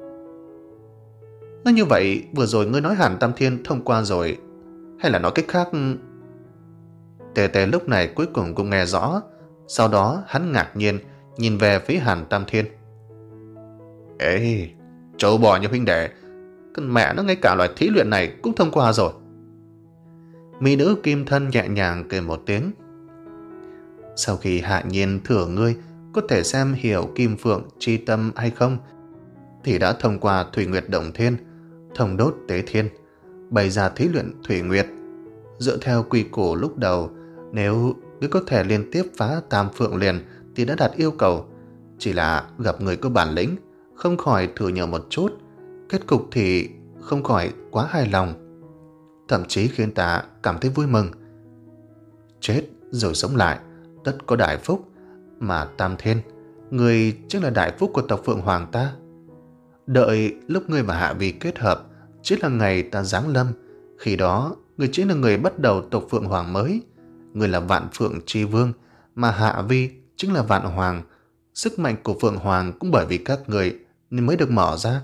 Nói như vậy, vừa rồi ngươi nói Hàn Tam Thiên thông qua rồi, hay là nói cách khác? Tề Tề lúc này cuối cùng cũng nghe rõ. Sau đó hắn ngạc nhiên nhìn về phía Hàn Tam Thiên. Ê, trâu bò như huynh đệ, con mẹ nó ngay cả loại thí luyện này cũng thông qua rồi. Mỹ nữ Kim Thân nhẹ nhàng cười một tiếng. Sau khi hạ nhiên thử ngươi có thể xem hiểu Kim Phượng chi tâm hay không, thì đã thông qua Thủy Nguyệt Động Thiên, thông đốt tế thiên, bày ra thí luyện Thủy Nguyệt. Dựa theo quy củ lúc đầu, nếu ngươi có thể liên tiếp phá Tam Phượng liền thì đã đạt yêu cầu. Chỉ là gặp người có bản lĩnh, không khỏi thử nhờ một chút, kết cục thì không khỏi quá hài lòng, thậm chí khiến ta cảm thấy vui mừng. Chết rồi sống lại, tất có đại phúc, mà Tam Thiên, người chính là đại phúc của tộc Phượng Hoàng ta. Đợi lúc ngươi và Hạ Vi kết hợp, chính là ngày ta giáng lâm, khi đó người chính là người bắt đầu tộc Phượng Hoàng mới. Người là Vạn Phượng Tri Vương, mà Hạ Vi chính là Vạn Hoàng. Sức mạnh của Phượng Hoàng cũng bởi vì các người nên mới được mở ra.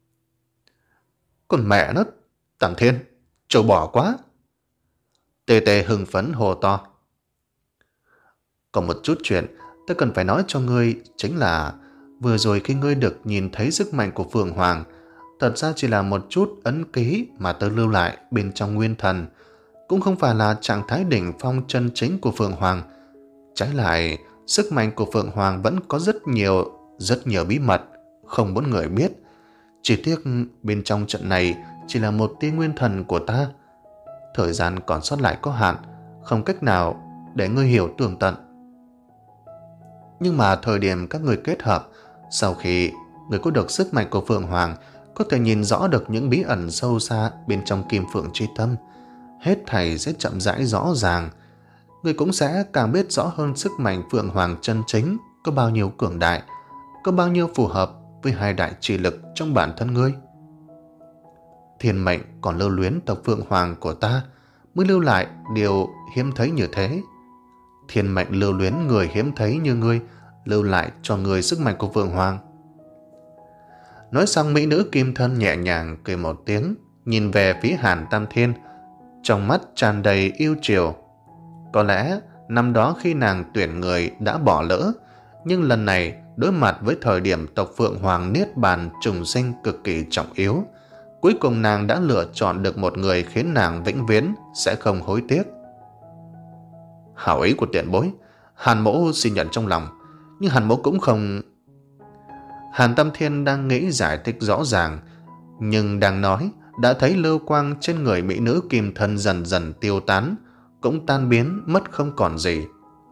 Còn mẹ nó, Tam Thiên, trâu bỏ quá. Tê Tê hưng phấn hồ to. Còn một chút chuyện ta cần phải nói cho ngươi, chính là vừa rồi khi ngươi được nhìn thấy sức mạnh của Phượng Hoàng, thật ra chỉ là một chút ấn ký mà tớ lưu lại bên trong nguyên thần, cũng không phải là trạng thái đỉnh phong chân chính của Phượng Hoàng. Trái lại, sức mạnh của Phượng Hoàng vẫn có rất nhiều, rất nhiều bí mật không muốn người biết. Chỉ tiếc bên trong trận này chỉ là một tia nguyên thần của ta. Thời gian còn sót lại có hạn, không cách nào để ngươi hiểu tường tận. Nhưng mà thời điểm các người kết hợp, sau khi người có được sức mạnh của Phượng Hoàng, có thể nhìn rõ được những bí ẩn sâu xa bên trong Kim Phượng Chi Tâm, hết thảy sẽ chậm rãi rõ ràng. Người cũng sẽ càng biết rõ hơn sức mạnh Phượng Hoàng chân chính có bao nhiêu cường đại, có bao nhiêu phù hợp với hai đại trì lực trong bản thân ngươi. Thiên mệnh còn lưu luyến tộc Phượng Hoàng của ta mới lưu lại điều hiếm thấy như thế. Thiên mệnh lưu luyến người hiếm thấy như ngươi, lưu lại cho người sức mạnh của Phượng Hoàng. Nói xong, mỹ nữ Kim Thân nhẹ nhàng cười một tiếng, nhìn về phía Hàn Tam Thiên, trong mắt tràn đầy yêu chiều. Có lẽ năm đó khi nàng tuyển người đã bỏ lỡ, nhưng lần này đối mặt với thời điểm tộc Phượng Hoàng niết bàn trùng sinh cực kỳ trọng yếu, cuối cùng nàng đã lựa chọn được một người khiến nàng vĩnh viễn sẽ không hối tiếc. Hảo ý của tiền bối, Hàn mỗ xin nhận trong lòng, nhưng Hàn mỗ cũng không... Hàn Tam Thiên đang nghĩ giải thích rõ ràng, nhưng đang nói, đã thấy lưu quang trên người mỹ nữ kim thân dần dần tiêu tán, cũng tan biến mất không còn gì.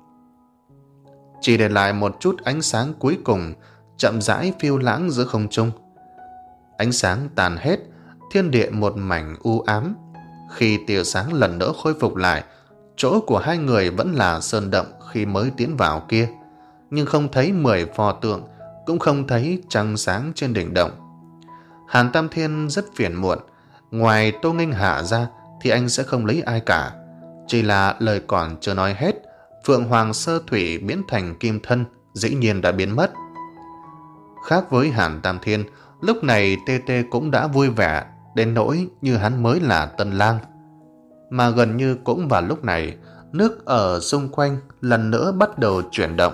Chỉ để lại một chút ánh sáng cuối cùng chậm rãi phiêu lãng giữa không trung. Ánh sáng tàn hết, thiên địa một mảnh u ám. Khi tia sáng lần nữa khôi phục lại, chỗ của hai người vẫn là sơn động khi mới tiến vào kia, nhưng không thấy mười pho tượng, cũng không thấy trăng sáng trên đỉnh động. Hàn Tam Thiên rất phiền muộn, ngoài Tô Nghênh Hạ ra thì anh sẽ không lấy ai cả. Chỉ là lời còn chưa nói hết, Phượng Hoàng Sơ Thủy biến thành kim thân dĩ nhiên đã biến mất. Khác với Hàn Tam Thiên, lúc này Tê Tê cũng đã vui vẻ đến nỗi như hắn mới là tân lang. Mà gần như cũng vào lúc này, nước ở xung quanh lần nữa bắt đầu chuyển động.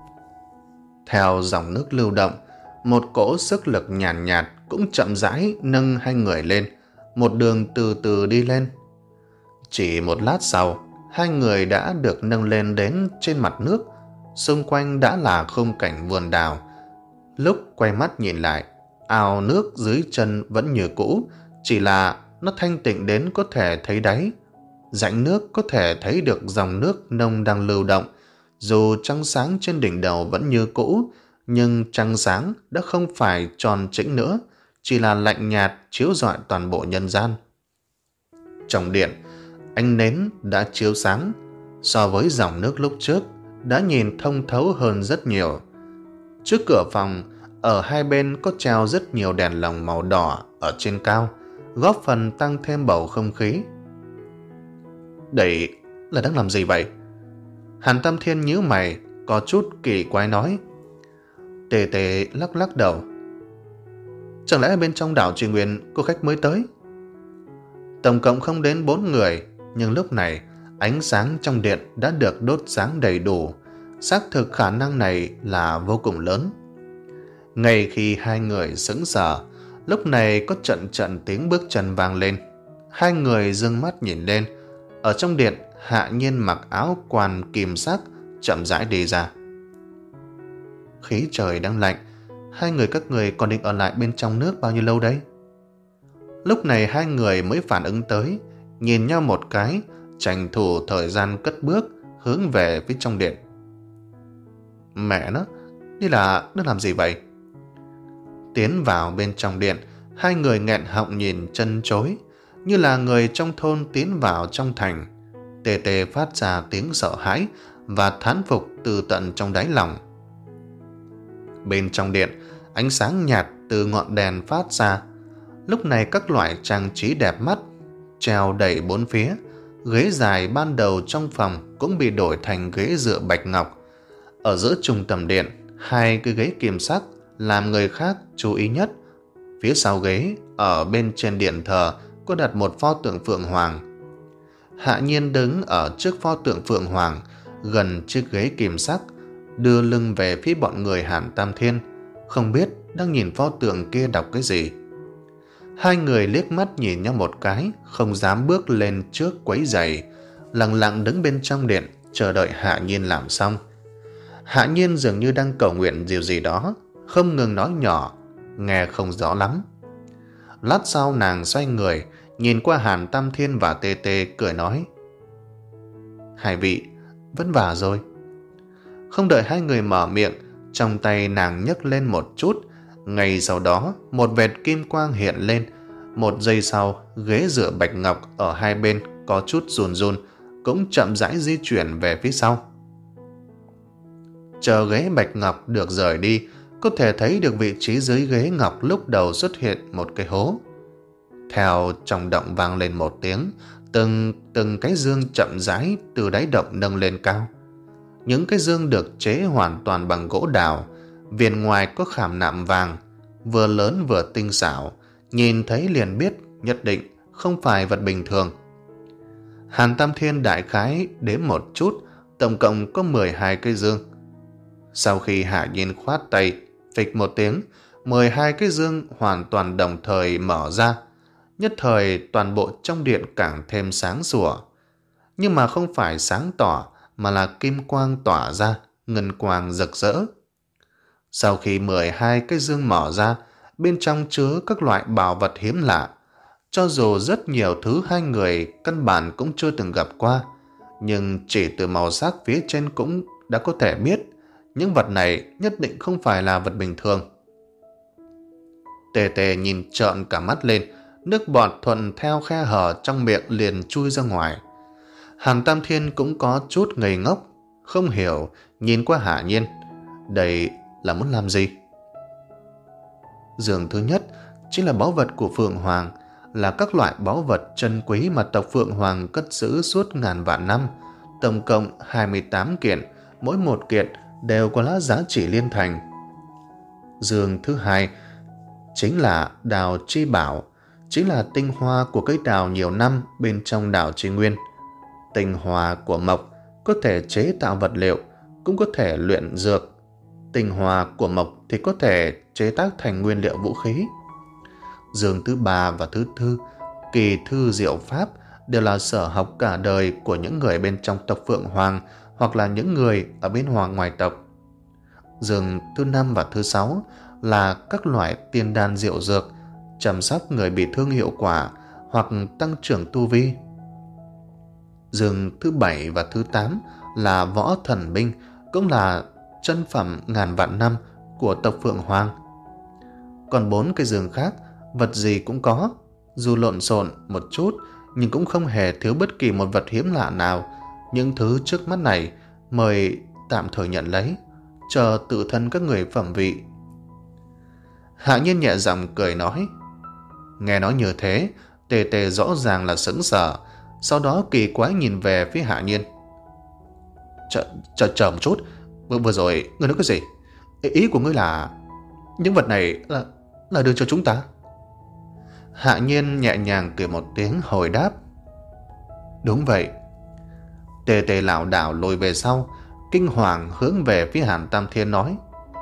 Theo dòng nước lưu động, một cỗ sức lực nhàn nhạt, nhạt cũng chậm rãi nâng hai người lên, một đường từ từ đi lên. Chỉ một lát sau, hai người đã được nâng lên đến trên mặt nước, xung quanh đã là khung cảnh vườn đào. Lúc quay mắt nhìn lại, ao nước dưới chân vẫn như cũ, chỉ là nó thanh tịnh đến có thể thấy đáy. Rãnh nước có thể thấy được dòng nước nông đang lưu động. Dù trăng sáng trên đỉnh đầu vẫn như cũ, nhưng trăng sáng đã không phải tròn trĩnh nữa, chỉ là lạnh nhạt chiếu rọi toàn bộ nhân gian. Trong điện, ánh nến đã chiếu sáng, so với dòng nước lúc trước đã nhìn thông thấu hơn rất nhiều. Trước cửa phòng, ở hai bên có treo rất nhiều đèn lồng màu đỏ ở trên cao, góp phần tăng thêm bầu không khí. Đây là đang làm gì vậy? Hàn Tam Thiên nhíu mày, có chút kỳ quái nói. Tề Tề lắc lắc đầu. Chẳng lẽ bên trong đảo Trì Nguyên có khách mới tới? Tổng cộng không đến bốn người, nhưng lúc này ánh sáng trong điện đã được đốt sáng đầy đủ. Xác thực khả năng này là vô cùng lớn. Ngay khi hai người sững sờ, lúc này có trận trận tiếng bước chân vang lên. Hai người dương mắt nhìn lên. Ở trong điện, Hạ Nhiên mặc áo quan kim sắc chậm rãi đi ra. Khí trời đang lạnh, hai người các người còn định ở lại bên trong nước bao nhiêu lâu đấy? Lúc này hai người mới phản ứng tới, nhìn nhau một cái, tranh thủ thời gian cất bước hướng về phía trong điện. Mẹ nó, đây là nó làm gì vậy? Tiến vào bên trong điện, hai người nghẹn họng nhìn chân chối, như là người trong thôn tiến vào trong thành. Tê Tê phát ra tiếng sợ hãi và thán phục từ tận trong đáy lòng. Bên trong điện, ánh sáng nhạt từ ngọn đèn phát ra. Lúc này các loại trang trí đẹp mắt treo đầy bốn phía. Ghế dài ban đầu trong phòng cũng bị đổi thành ghế dựa bạch ngọc. Ở giữa trung tâm điện, hai cái ghế kim sắc làm người khác chú ý nhất. Phía sau ghế, ở bên trên điện thờ, có đặt một pho tượng Phượng Hoàng. Hạ Nhiên đứng ở trước pho tượng Phượng Hoàng, gần chiếc ghế kim sắc, đưa lưng về phía bọn người Hàn Tam Thiên, không biết đang nhìn pho tượng kia đọc cái gì. Hai người liếc mắt nhìn nhau một cái, không dám bước lên trước quấy rầy, lặng lặng đứng bên trong điện, chờ đợi Hạ Nhiên làm xong. Hạ Nhiên dường như đang cầu nguyện điều gì đó, không ngừng nói nhỏ, nghe không rõ lắm. Lát sau nàng xoay người, nhìn qua Hàn Tam Thiên và Tê Tê cười nói. Hai vị, vất vả rồi. Không đợi hai người mở miệng, trong tay nàng nhấc lên một chút, ngay sau đó một vệt kim quang hiện lên. Một giây sau, ghế dựa bạch ngọc ở hai bên có chút run run, cũng chậm rãi di chuyển về phía sau. Chờ ghế bạch ngọc được rời đi, có thể thấy được vị trí dưới ghế ngọc lúc đầu xuất hiện một cái hố. Theo trong động vang lên một tiếng, từng từng cái dương chậm rãi từ đáy động nâng lên cao. Những cái dương được chế hoàn toàn bằng gỗ đào, viền ngoài có khảm nạm vàng, vừa lớn vừa tinh xảo, nhìn thấy liền biết nhất định không phải vật bình thường. Hàn Tam Thiên đại khái đếm một chút, tổng cộng có mười hai cái dương. Sau khi Hạ Nhiên khoát tay, phịch một tiếng, mười hai cái dương hoàn toàn đồng thời mở ra. Nhất thời toàn bộ trong điện càng thêm sáng sủa. Nhưng mà không phải sáng tỏ, mà là kim quang tỏa ra, ngân quang rực rỡ. Sau khi mười hai cái dương mở ra, bên trong chứa các loại bảo vật hiếm lạ. Cho dù rất nhiều thứ hai người căn bản cũng chưa từng gặp qua, nhưng chỉ từ màu sắc phía trên cũng đã có thể biết những vật này nhất định không phải là vật bình thường. Tề Tề nhìn trợn cả mắt lên, nước bọt thuận theo khe hở trong miệng liền chui ra ngoài. Hàn Tam Thiên cũng có chút ngây ngốc, không hiểu, nhìn qua Hạ Nhiên. Đây là muốn làm gì? Giường thứ nhất chính là báu vật của Phượng Hoàng, là các loại báu vật chân quý mà tộc Phượng Hoàng cất giữ suốt ngàn vạn năm, tổng cộng hai mươi tám kiện, mỗi một kiện đều có lá giá trị liên thành. Giường thứ hai chính là đào chi bảo, chính là tinh hoa của cây đào nhiều năm bên trong đảo Tri Nguyên. Tinh hoa của mộc có thể chế tạo vật liệu, cũng có thể luyện dược. Tinh hoa của mộc thì có thể chế tác thành nguyên liệu vũ khí. Giường thứ ba và thứ tư, kỳ thư diệu pháp, đều là sở học cả đời của những người bên trong tộc Phượng Hoàng hoặc là những người ở bên hoàng ngoài tộc. Giường thứ năm và thứ sáu là các loại tiên đan diệu dược, chăm sóc người bị thương hiệu quả hoặc tăng trưởng tu vi. Giường thứ bảy và thứ tám là võ thần binh, cũng là chân phẩm ngàn vạn năm của tộc Phượng Hoàng. Còn bốn cái giường khác, vật gì cũng có, dù lộn xộn một chút nhưng cũng không hề thiếu bất kỳ một vật hiếm lạ nào. Những thứ trước mắt này mời tạm thời nhận lấy, chờ tự thân các người phẩm vị. Hạ Nhiên nhẹ giọng cười nói. Nghe nói như thế, Tề Tề rõ ràng là sững sờ, sau đó kỳ quái nhìn về phía Hạ Nhiên. Chờ, chờ, chờ một chút, vừa, vừa rồi ngươi nói cái gì? Ý, ý của ngươi là những vật này là, là đưa cho chúng ta? Hạ Nhiên nhẹ nhàng cười một tiếng hồi đáp. Đúng vậy. Tề Tề lảo đảo lùi về sau, kinh hoàng hướng về phía Hàn Tam Thiên nói.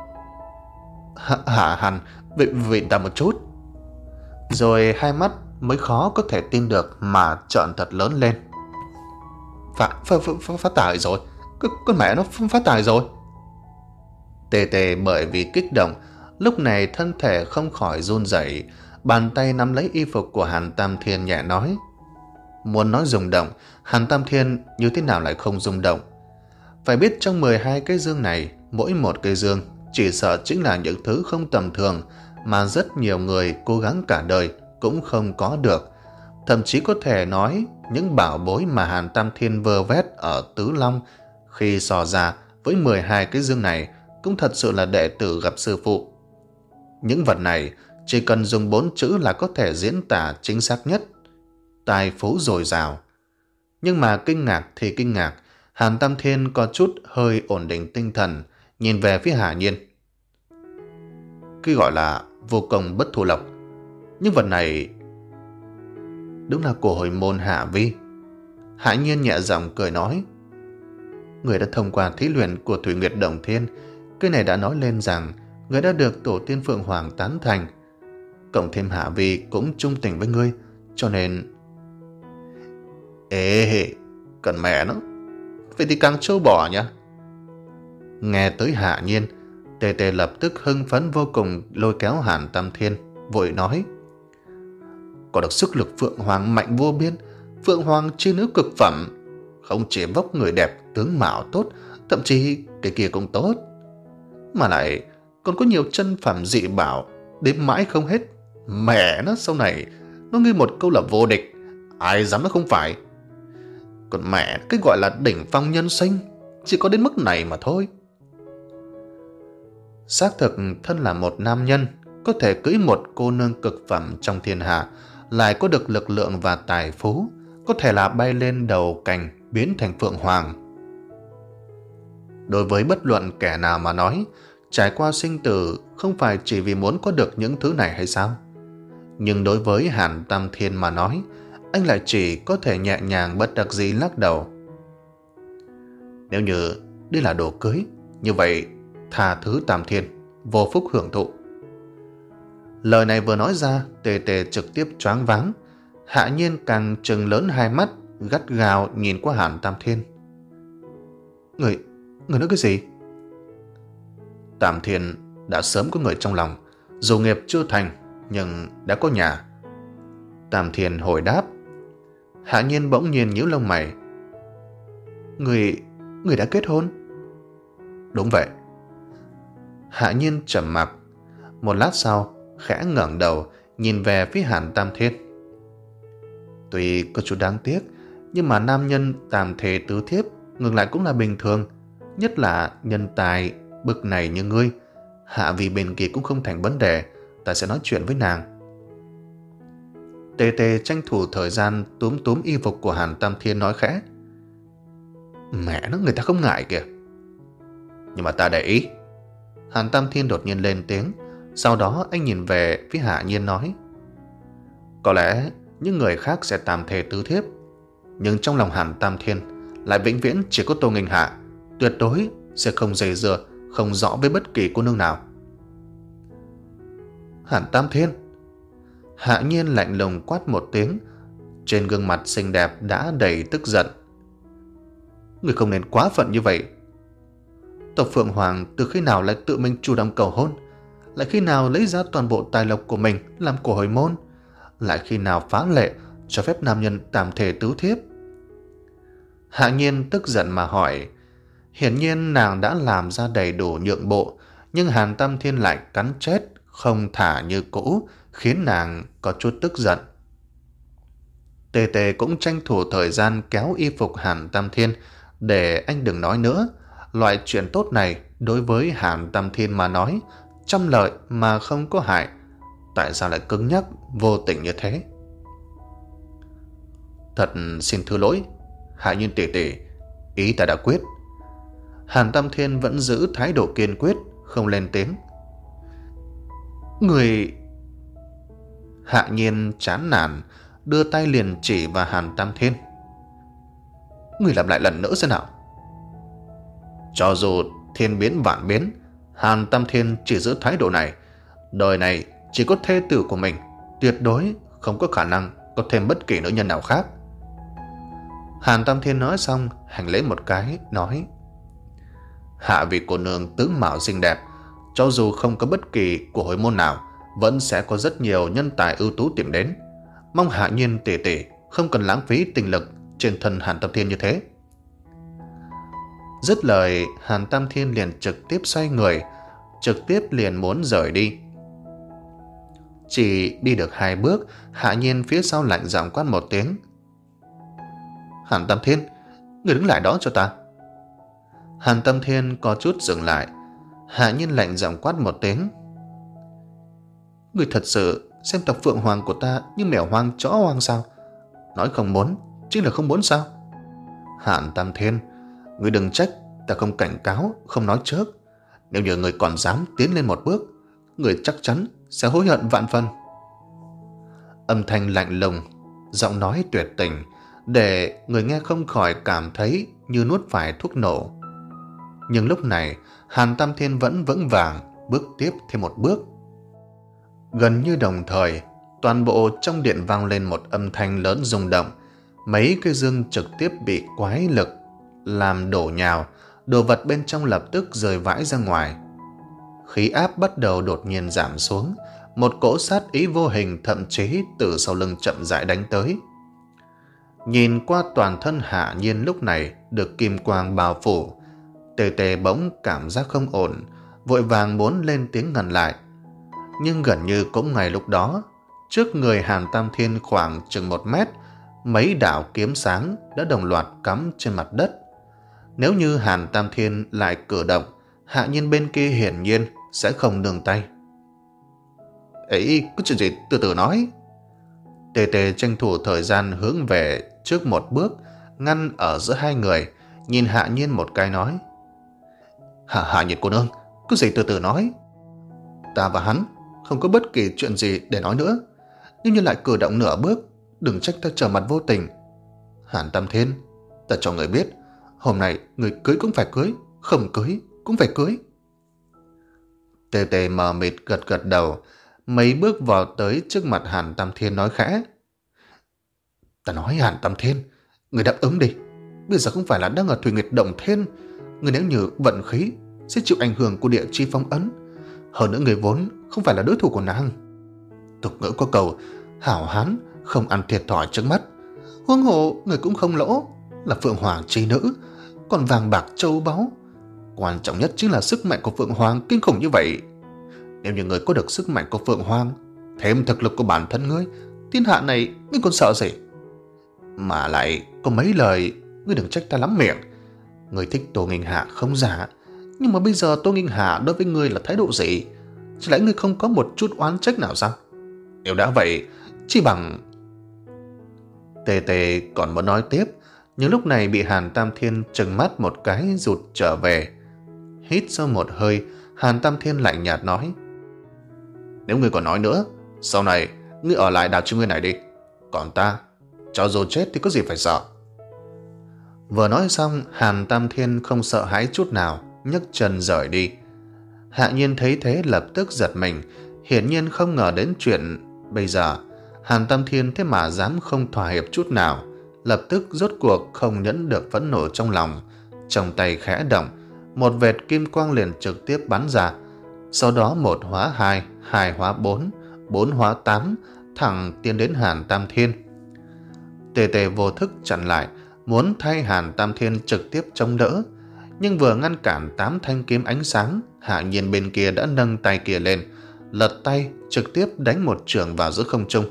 Hạ Hàn, vị, vị ta một chút. Rồi hai mắt mới khó có thể tin được mà trợn thật lớn lên. Phát, phát, phát, phát tài rồi, con, con mẹ nó phát tài rồi. Tề Tề bởi vì kích động, lúc này thân thể không khỏi run rẩy, bàn tay nắm lấy y phục của Hàn Tam Thiên nhẹ nói. Muốn nói rung động, Hàn Tam Thiên như thế nào lại không rung động? Phải biết trong mười hai cái dương này, mỗi một cây dương chỉ sợ chính là những thứ không tầm thường mà rất nhiều người cố gắng cả đời cũng không có được. Thậm chí có thể nói những bảo bối mà Hàn Tam Thiên vơ vét ở Tứ Long khi so ra với mười hai cái dương này cũng thật sự là đệ tử gặp sư phụ. Những vật này chỉ cần dùng bốn chữ là có thể diễn tả chính xác nhất: tài phú dồi dào. Nhưng mà kinh ngạc thì kinh ngạc, Hàn Tam Thiên có chút hơi ổn định tinh thần, nhìn về phía Hạ Nhiên. Cái gọi là vô công bất thù lộc, những vật này đúng là của hồi môn Hạ Vi. Hạ Nhiên nhẹ giọng cười nói. Người đã thông qua thí luyện của Thủy Nguyệt Đồng Thiên, cái này đã nói lên rằng người đã được tổ tiên Phượng Hoàng tán thành. Cộng thêm Hạ Vi cũng trung tình với ngươi, cho nên... Ê, cần mẹ nó, vậy thì càng trâu bò nhá. Nghe tới Hạ Nhiên, Tề Tề lập tức hưng phấn vô cùng lôi kéo Hàn Tam Thiên, vội nói. Có được sức lực Phượng Hoàng mạnh vô biên, Phượng Hoàng chi nữ cực phẩm, không chỉ vóc người đẹp, tướng mạo tốt, thậm chí cái kia cũng tốt. Mà lại còn có nhiều chân phẩm dị bảo, đếm mãi không hết. Mẹ nó, sau này nó nghe một câu là vô địch, ai dám nó không phải. Còn mẹ, cái gọi là đỉnh phong nhân sinh chỉ có đến mức này mà thôi. Xác thực thân là một nam nhân, có thể cưới một cô nương cực phẩm trong thiên hạ, lại có được lực lượng và tài phú, có thể là bay lên đầu cành biến thành Phượng Hoàng. Đối với bất luận kẻ nào mà nói, trải qua sinh tử không phải chỉ vì muốn có được những thứ này hay sao? Nhưng đối với Hàn Tam Thiên mà nói, anh lại chỉ có thể nhẹ nhàng bất đắc dĩ lắc đầu. Nếu như đây là đồ cưới, như vậy tha thứ Tam Thiên, vô phúc hưởng thụ. Lời này vừa nói ra, Tề Tề trực tiếp choáng váng. Hạ Nhiên càng trừng lớn hai mắt, gắt gao nhìn qua Hàn Tam Thiên. Người, người nói cái gì? Tam Thiên đã sớm có người trong lòng, dù nghiệp chưa thành nhưng đã có nhà. Tam Thiên hồi đáp. Hạ Nhiên bỗng nhiên nhíu lông mày. Người, người đã kết hôn? Đúng vậy. Hạ Nhiên trầm mặc. Một lát sau, khẽ ngẩng đầu, nhìn về phía Hàn Tam Thiên. Tuy có chút đáng tiếc, nhưng mà nam nhân tam thê tứ thiếp ngược lại cũng là bình thường. Nhất là nhân tài bực này như ngươi. Hạ vì bên kia cũng không thành vấn đề. Ta sẽ nói chuyện với nàng. Tê Tê tranh thủ thời gian túm túm y phục của Hàn Tam Thiên nói khẽ. Mẹ nó, người ta không ngại kìa. Nhưng mà ta để ý. Hàn Tam Thiên đột nhiên lên tiếng. Sau đó anh nhìn về phía Hạ Nhiên nói. Có lẽ những người khác sẽ tam thê tứ thiếp, nhưng trong lòng Hàn Tam Thiên lại vĩnh viễn chỉ có Tô Nghênh Hạ. Tuyệt đối sẽ không dây dưa, không rõ với bất kỳ cô nương nào. Hàn Tam Thiên. Hạ Nhiên lạnh lùng quát một tiếng. Trên gương mặt xinh đẹp đã đầy tức giận. Người không nên quá phận như vậy. Tộc Phượng Hoàng từ khi nào lại tự mình chủ động cầu hôn? Lại khi nào lấy ra toàn bộ tài lộc của mình làm của hồi môn? Lại khi nào phá lệ cho phép nam nhân tam thể tứ thiếp? Hạ Nhiên tức giận mà hỏi. Hiển nhiên nàng đã làm ra đầy đủ nhượng bộ, nhưng Hàn Tam Thiên lại cắn chết không thả như cũ, khiến nàng có chút tức giận. Tê Tê cũng tranh thủ thời gian kéo y phục Hàn Tam Thiên để anh đừng nói nữa. Loại chuyện tốt này đối với Hàn Tam Thiên mà nói, trăm lợi mà không có hại. Tại sao lại cứng nhắc vô tình như thế? Thật xin thứ lỗi, Hạ Nhiên tỷ tỷ, ý ta đã quyết. Hàn Tam Thiên vẫn giữ thái độ kiên quyết, không lên tiếng. Người... Hạ Nhiên chán nản, đưa tay liền chỉ vào Hàn Tam Thiên. Người làm lại lần nữa xem nào. Cho dù thiên biến vạn biến, Hàn Tam Thiên chỉ giữ thái độ này. Đời này chỉ có thê tử của mình, tuyệt đối không có khả năng có thêm bất kỳ nữ nhân nào khác. Hàn Tam Thiên nói xong, hành lễ một cái, nói. Hạ vị cô nương tướng mạo xinh đẹp, cho dù không có bất kỳ của hồi môn nào, vẫn sẽ có rất nhiều nhân tài ưu tú tìm đến. Mong Hạ Nhiên tỷ tỷ không cần lãng phí tình lực trên thân Hàn Tam Thiên như thế. Dứt lời, Hàn Tam Thiên liền trực tiếp xoay người, trực tiếp liền muốn rời đi. Chỉ đi được hai bước, Hạ Nhiên phía sau lạnh giọng quát một tiếng. Hàn Tam Thiên, người đứng lại đó cho ta. Hàn Tam Thiên có chút dừng lại. Hạ Nhiên lạnh giọng quát một tiếng. Người thật sự xem tộc Phượng Hoàng của ta như mèo hoang chó hoang sao? Nói không muốn chính là không muốn sao? Hàn Tam Thiên, người đừng trách ta không cảnh cáo, không nói trước. Nếu như người còn dám tiến lên một bước, người chắc chắn sẽ hối hận vạn phần. Âm thanh lạnh lùng, giọng nói tuyệt tình, để người nghe không khỏi cảm thấy như nuốt phải thuốc nổ. Nhưng lúc này, Hàn Tam Thiên vẫn vững vàng bước tiếp thêm một bước. Gần như đồng thời, toàn bộ trong điện vang lên một âm thanh lớn rung động. Mấy cây dương trực tiếp bị quái lực làm đổ nhào, đồ vật bên trong lập tức rơi vãi ra ngoài. Khí áp bắt đầu đột nhiên giảm xuống, một cỗ sát ý vô hình thậm chí từ sau lưng chậm rãi đánh tới. Nhìn qua toàn thân Hạ Nhiên lúc này được kim quang bao phủ, Tê Tê bỗng cảm giác không ổn, vội vàng muốn lên tiếng ngăn lại. Nhưng gần như cũng ngay lúc đó, trước người Hàn Tam Thiên khoảng chừng một mét, mấy đạo kiếm sáng đã đồng loạt cắm trên mặt đất. Nếu như Hàn Tam Thiên lại cử động, Hạ Nhiên bên kia hiển nhiên sẽ không nương tay. Ấy, có chuyện gì từ từ nói. Tê Tê tranh thủ thời gian hướng về trước một bước, ngăn ở giữa hai người, nhìn Hạ Nhiên một cái nói. Hạ Hạ Nhiên cô nương, cứ gì từ từ nói. Ta và hắn không có bất kỳ chuyện gì để nói nữa, nhưng như lại cử động nửa bước, đừng trách ta trở mặt vô tình. Hàn Tam Thiên, ta cho người biết, hôm nay người cưới cũng phải cưới, không cưới cũng phải cưới. Tê Tê mờ mịt gật gật đầu, mấy bước vào tới trước mặt Hàn Tam Thiên nói khẽ. Ta nói Hàn Tam Thiên, người đáp ứng đi. Bây giờ không phải là đang ở Thủy Nguyệt Động Thiên. Người nếu như vận khí sẽ chịu ảnh hưởng của địa chi phong ấn. Hơn nữa người vốn không phải là đối thủ của nàng. Tục ngữ có cầu, hảo hán không ăn thiệt thòi trước mắt. Huống hồ người cũng không lỗ, là Phượng Hoàng chi nữ, còn vàng bạc châu báu. Quan trọng nhất chính là sức mạnh của Phượng Hoàng kinh khủng như vậy. Nếu như người có được sức mạnh của Phượng Hoàng, thêm thực lực của bản thân ngươi, thiên hạ này ngươi còn sợ gì? Mà lại có mấy lời, ngươi đừng trách ta lắm miệng. Ngươi thích Tô Nghinh Hạ không giả, nhưng mà bây giờ Tô Nghinh Hạ đối với ngươi là thái độ gì? Chỉ lẽ ngươi không có một chút oán trách nào sao? Nếu đã vậy, chỉ bằng... Tê Tê còn muốn nói tiếp, nhưng lúc này bị Hàn Tam Thiên trừng mắt một cái rụt trở về. Hít sâu một hơi, Hàn Tam Thiên lạnh nhạt nói: Nếu ngươi còn nói nữa, sau này ngươi ở lại đảo chim ngươi này đi. Còn ta, cho dù chết thì có gì phải sợ. Vừa nói xong, Hàn Tam Thiên không sợ hãi chút nào, nhấc chân rời đi. Hạ Nhiên thấy thế lập tức giật mình, hiển nhiên không ngờ đến chuyện bây giờ Hàn Tam Thiên thế mà dám không thỏa hiệp chút nào. Lập tức rốt cuộc không nhẫn được phẫn nộ trong lòng, trong tay khẽ động, một vệt kim quang liền trực tiếp bắn ra. Sau đó một hóa hai, hai hóa bốn, bốn hóa tám, thẳng tiến đến Hàn Tam Thiên. Tề Tề vô thức chặn lại, muốn thay Hàn Tam Thiên trực tiếp chống đỡ, nhưng vừa ngăn cản tám thanh kiếm ánh sáng, Hạ Nhiên bên kia đã nâng tay kia lên, lật tay trực tiếp đánh một chưởng vào giữa không trung.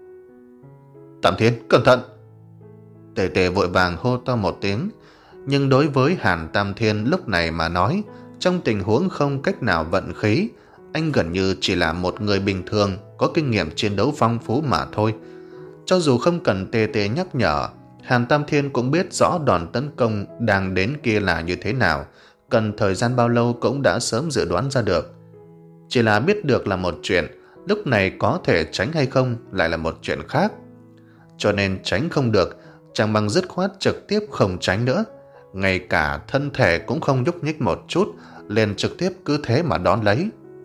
Tam Thiên, cẩn thận! Tề Tề vội vàng hô to một tiếng, nhưng đối với Hàn Tam Thiên lúc này mà nói, trong tình huống không cách nào vận khí, anh gần như chỉ là một người bình thường có kinh nghiệm chiến đấu phong phú mà thôi. Cho dù không cần Tề Tề nhắc nhở, Hàn Tam Thiên cũng biết rõ đòn tấn công đang đến kia là như thế nào, cần thời gian bao lâu cũng đã sớm dự đoán ra được. Chỉ là biết được là một chuyện, lúc này có thể tránh hay không lại là một chuyện khác. Cho nên tránh không được, chẳng bằng dứt khoát trực tiếp không tránh nữa. Ngay cả thân thể cũng không nhúc nhích một chút, liền trực tiếp cứ thế mà đón lấy.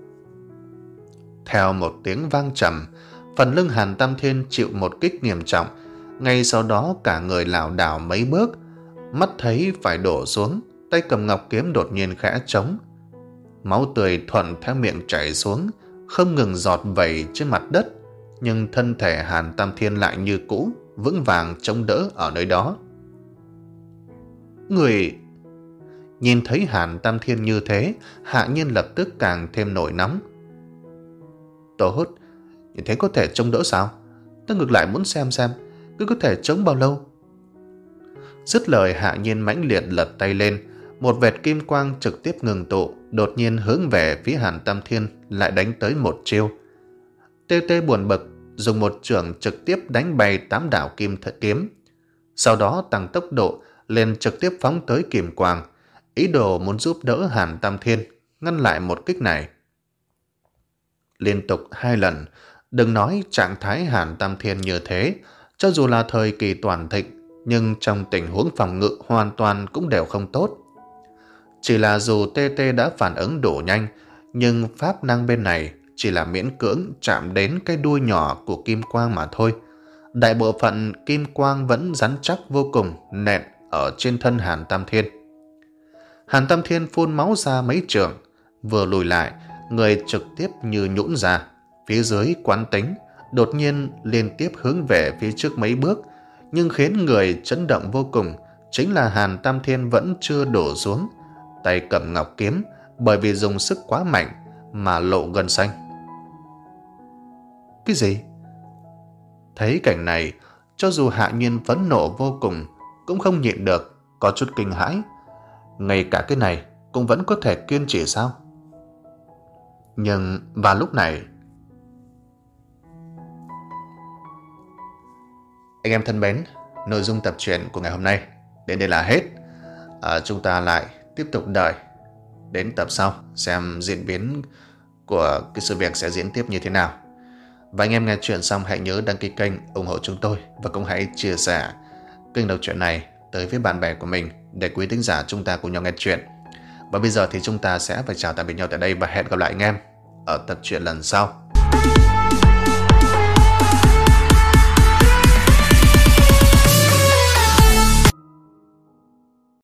Theo một tiếng vang trầm, phần lưng Hàn Tam Thiên chịu một kích nghiêm trọng. Ngay sau đó cả người lảo đảo mấy bước, mắt thấy phải đổ xuống, tay cầm ngọc kiếm đột nhiên khẽ trống. Máu tươi thuận theo miệng chảy xuống, không ngừng giọt vẩy trên mặt đất, nhưng thân thể Hàn Tam Thiên lại như cũ, vững vàng chống đỡ ở nơi đó. Người... Nhìn thấy Hàn Tam Thiên như thế, Hạ Nhiên lập tức càng thêm nổi nóng. Tốt, như thế có thể chống đỡ sao? Ta ngược lại muốn xem xem, cứ có thể chống bao lâu? Dứt lời, Hạ Nhiên mãnh liệt lật tay lên, một vệt kim quang trực tiếp ngừng tụ, đột nhiên hướng về phía Hàn Tam Thiên lại đánh tới một chiêu. Tê Tê buồn bực, dùng một chưởng trực tiếp đánh bay tám đạo kim thật kiếm. Sau đó tăng tốc độ, liền trực tiếp phóng tới kim quang, ý đồ muốn giúp đỡ Hàn Tam Thiên ngăn lại một kích này. Liên tục hai lần, đừng nói trạng thái Hàn Tam Thiên như thế, cho dù là thời kỳ toàn thịnh, nhưng trong tình huống phòng ngự hoàn toàn cũng đều không tốt. Chỉ là dù Tê Tê đã phản ứng đủ nhanh, nhưng pháp năng bên này chỉ là miễn cưỡng chạm đến cái đuôi nhỏ của kim quang mà thôi. Đại bộ phận kim quang vẫn rắn chắc vô cùng nện ở trên thân Hàn Tam Thiên. Hàn Tam Thiên phun máu ra mấy trường, vừa lùi lại, người trực tiếp như nhũn ra. Phía dưới quán tính, đột nhiên liên tiếp hướng về phía trước mấy bước, nhưng khiến người chấn động vô cùng chính là Hàn Tam Thiên vẫn chưa đổ xuống, tay cầm ngọc kiếm bởi vì dùng sức quá mạnh mà lộ gân xanh. Cái gì? Thấy cảnh này, cho dù Hạ Nhiên phẫn nộ vô cùng cũng không nhịn được, có chút kinh hãi. Ngay cả cái này cũng vẫn có thể kiên trì sao? Nhưng vào lúc này, anh em thân mến, nội dung tập truyện của ngày hôm nay đến đây là hết. À, chúng ta lại tiếp tục đợi đến tập sau xem diễn biến của cái sự việc sẽ diễn tiếp như thế nào. Và anh em nghe chuyện xong hãy nhớ đăng ký kênh ủng hộ chúng tôi, và cũng hãy chia sẻ kênh đọc truyện này tới với bạn bè của mình để quý thính giả chúng ta cùng nhau nghe chuyện. Và bây giờ thì chúng ta sẽ phải chào tạm biệt nhau tại đây và hẹn gặp lại anh em ở tập truyện lần sau.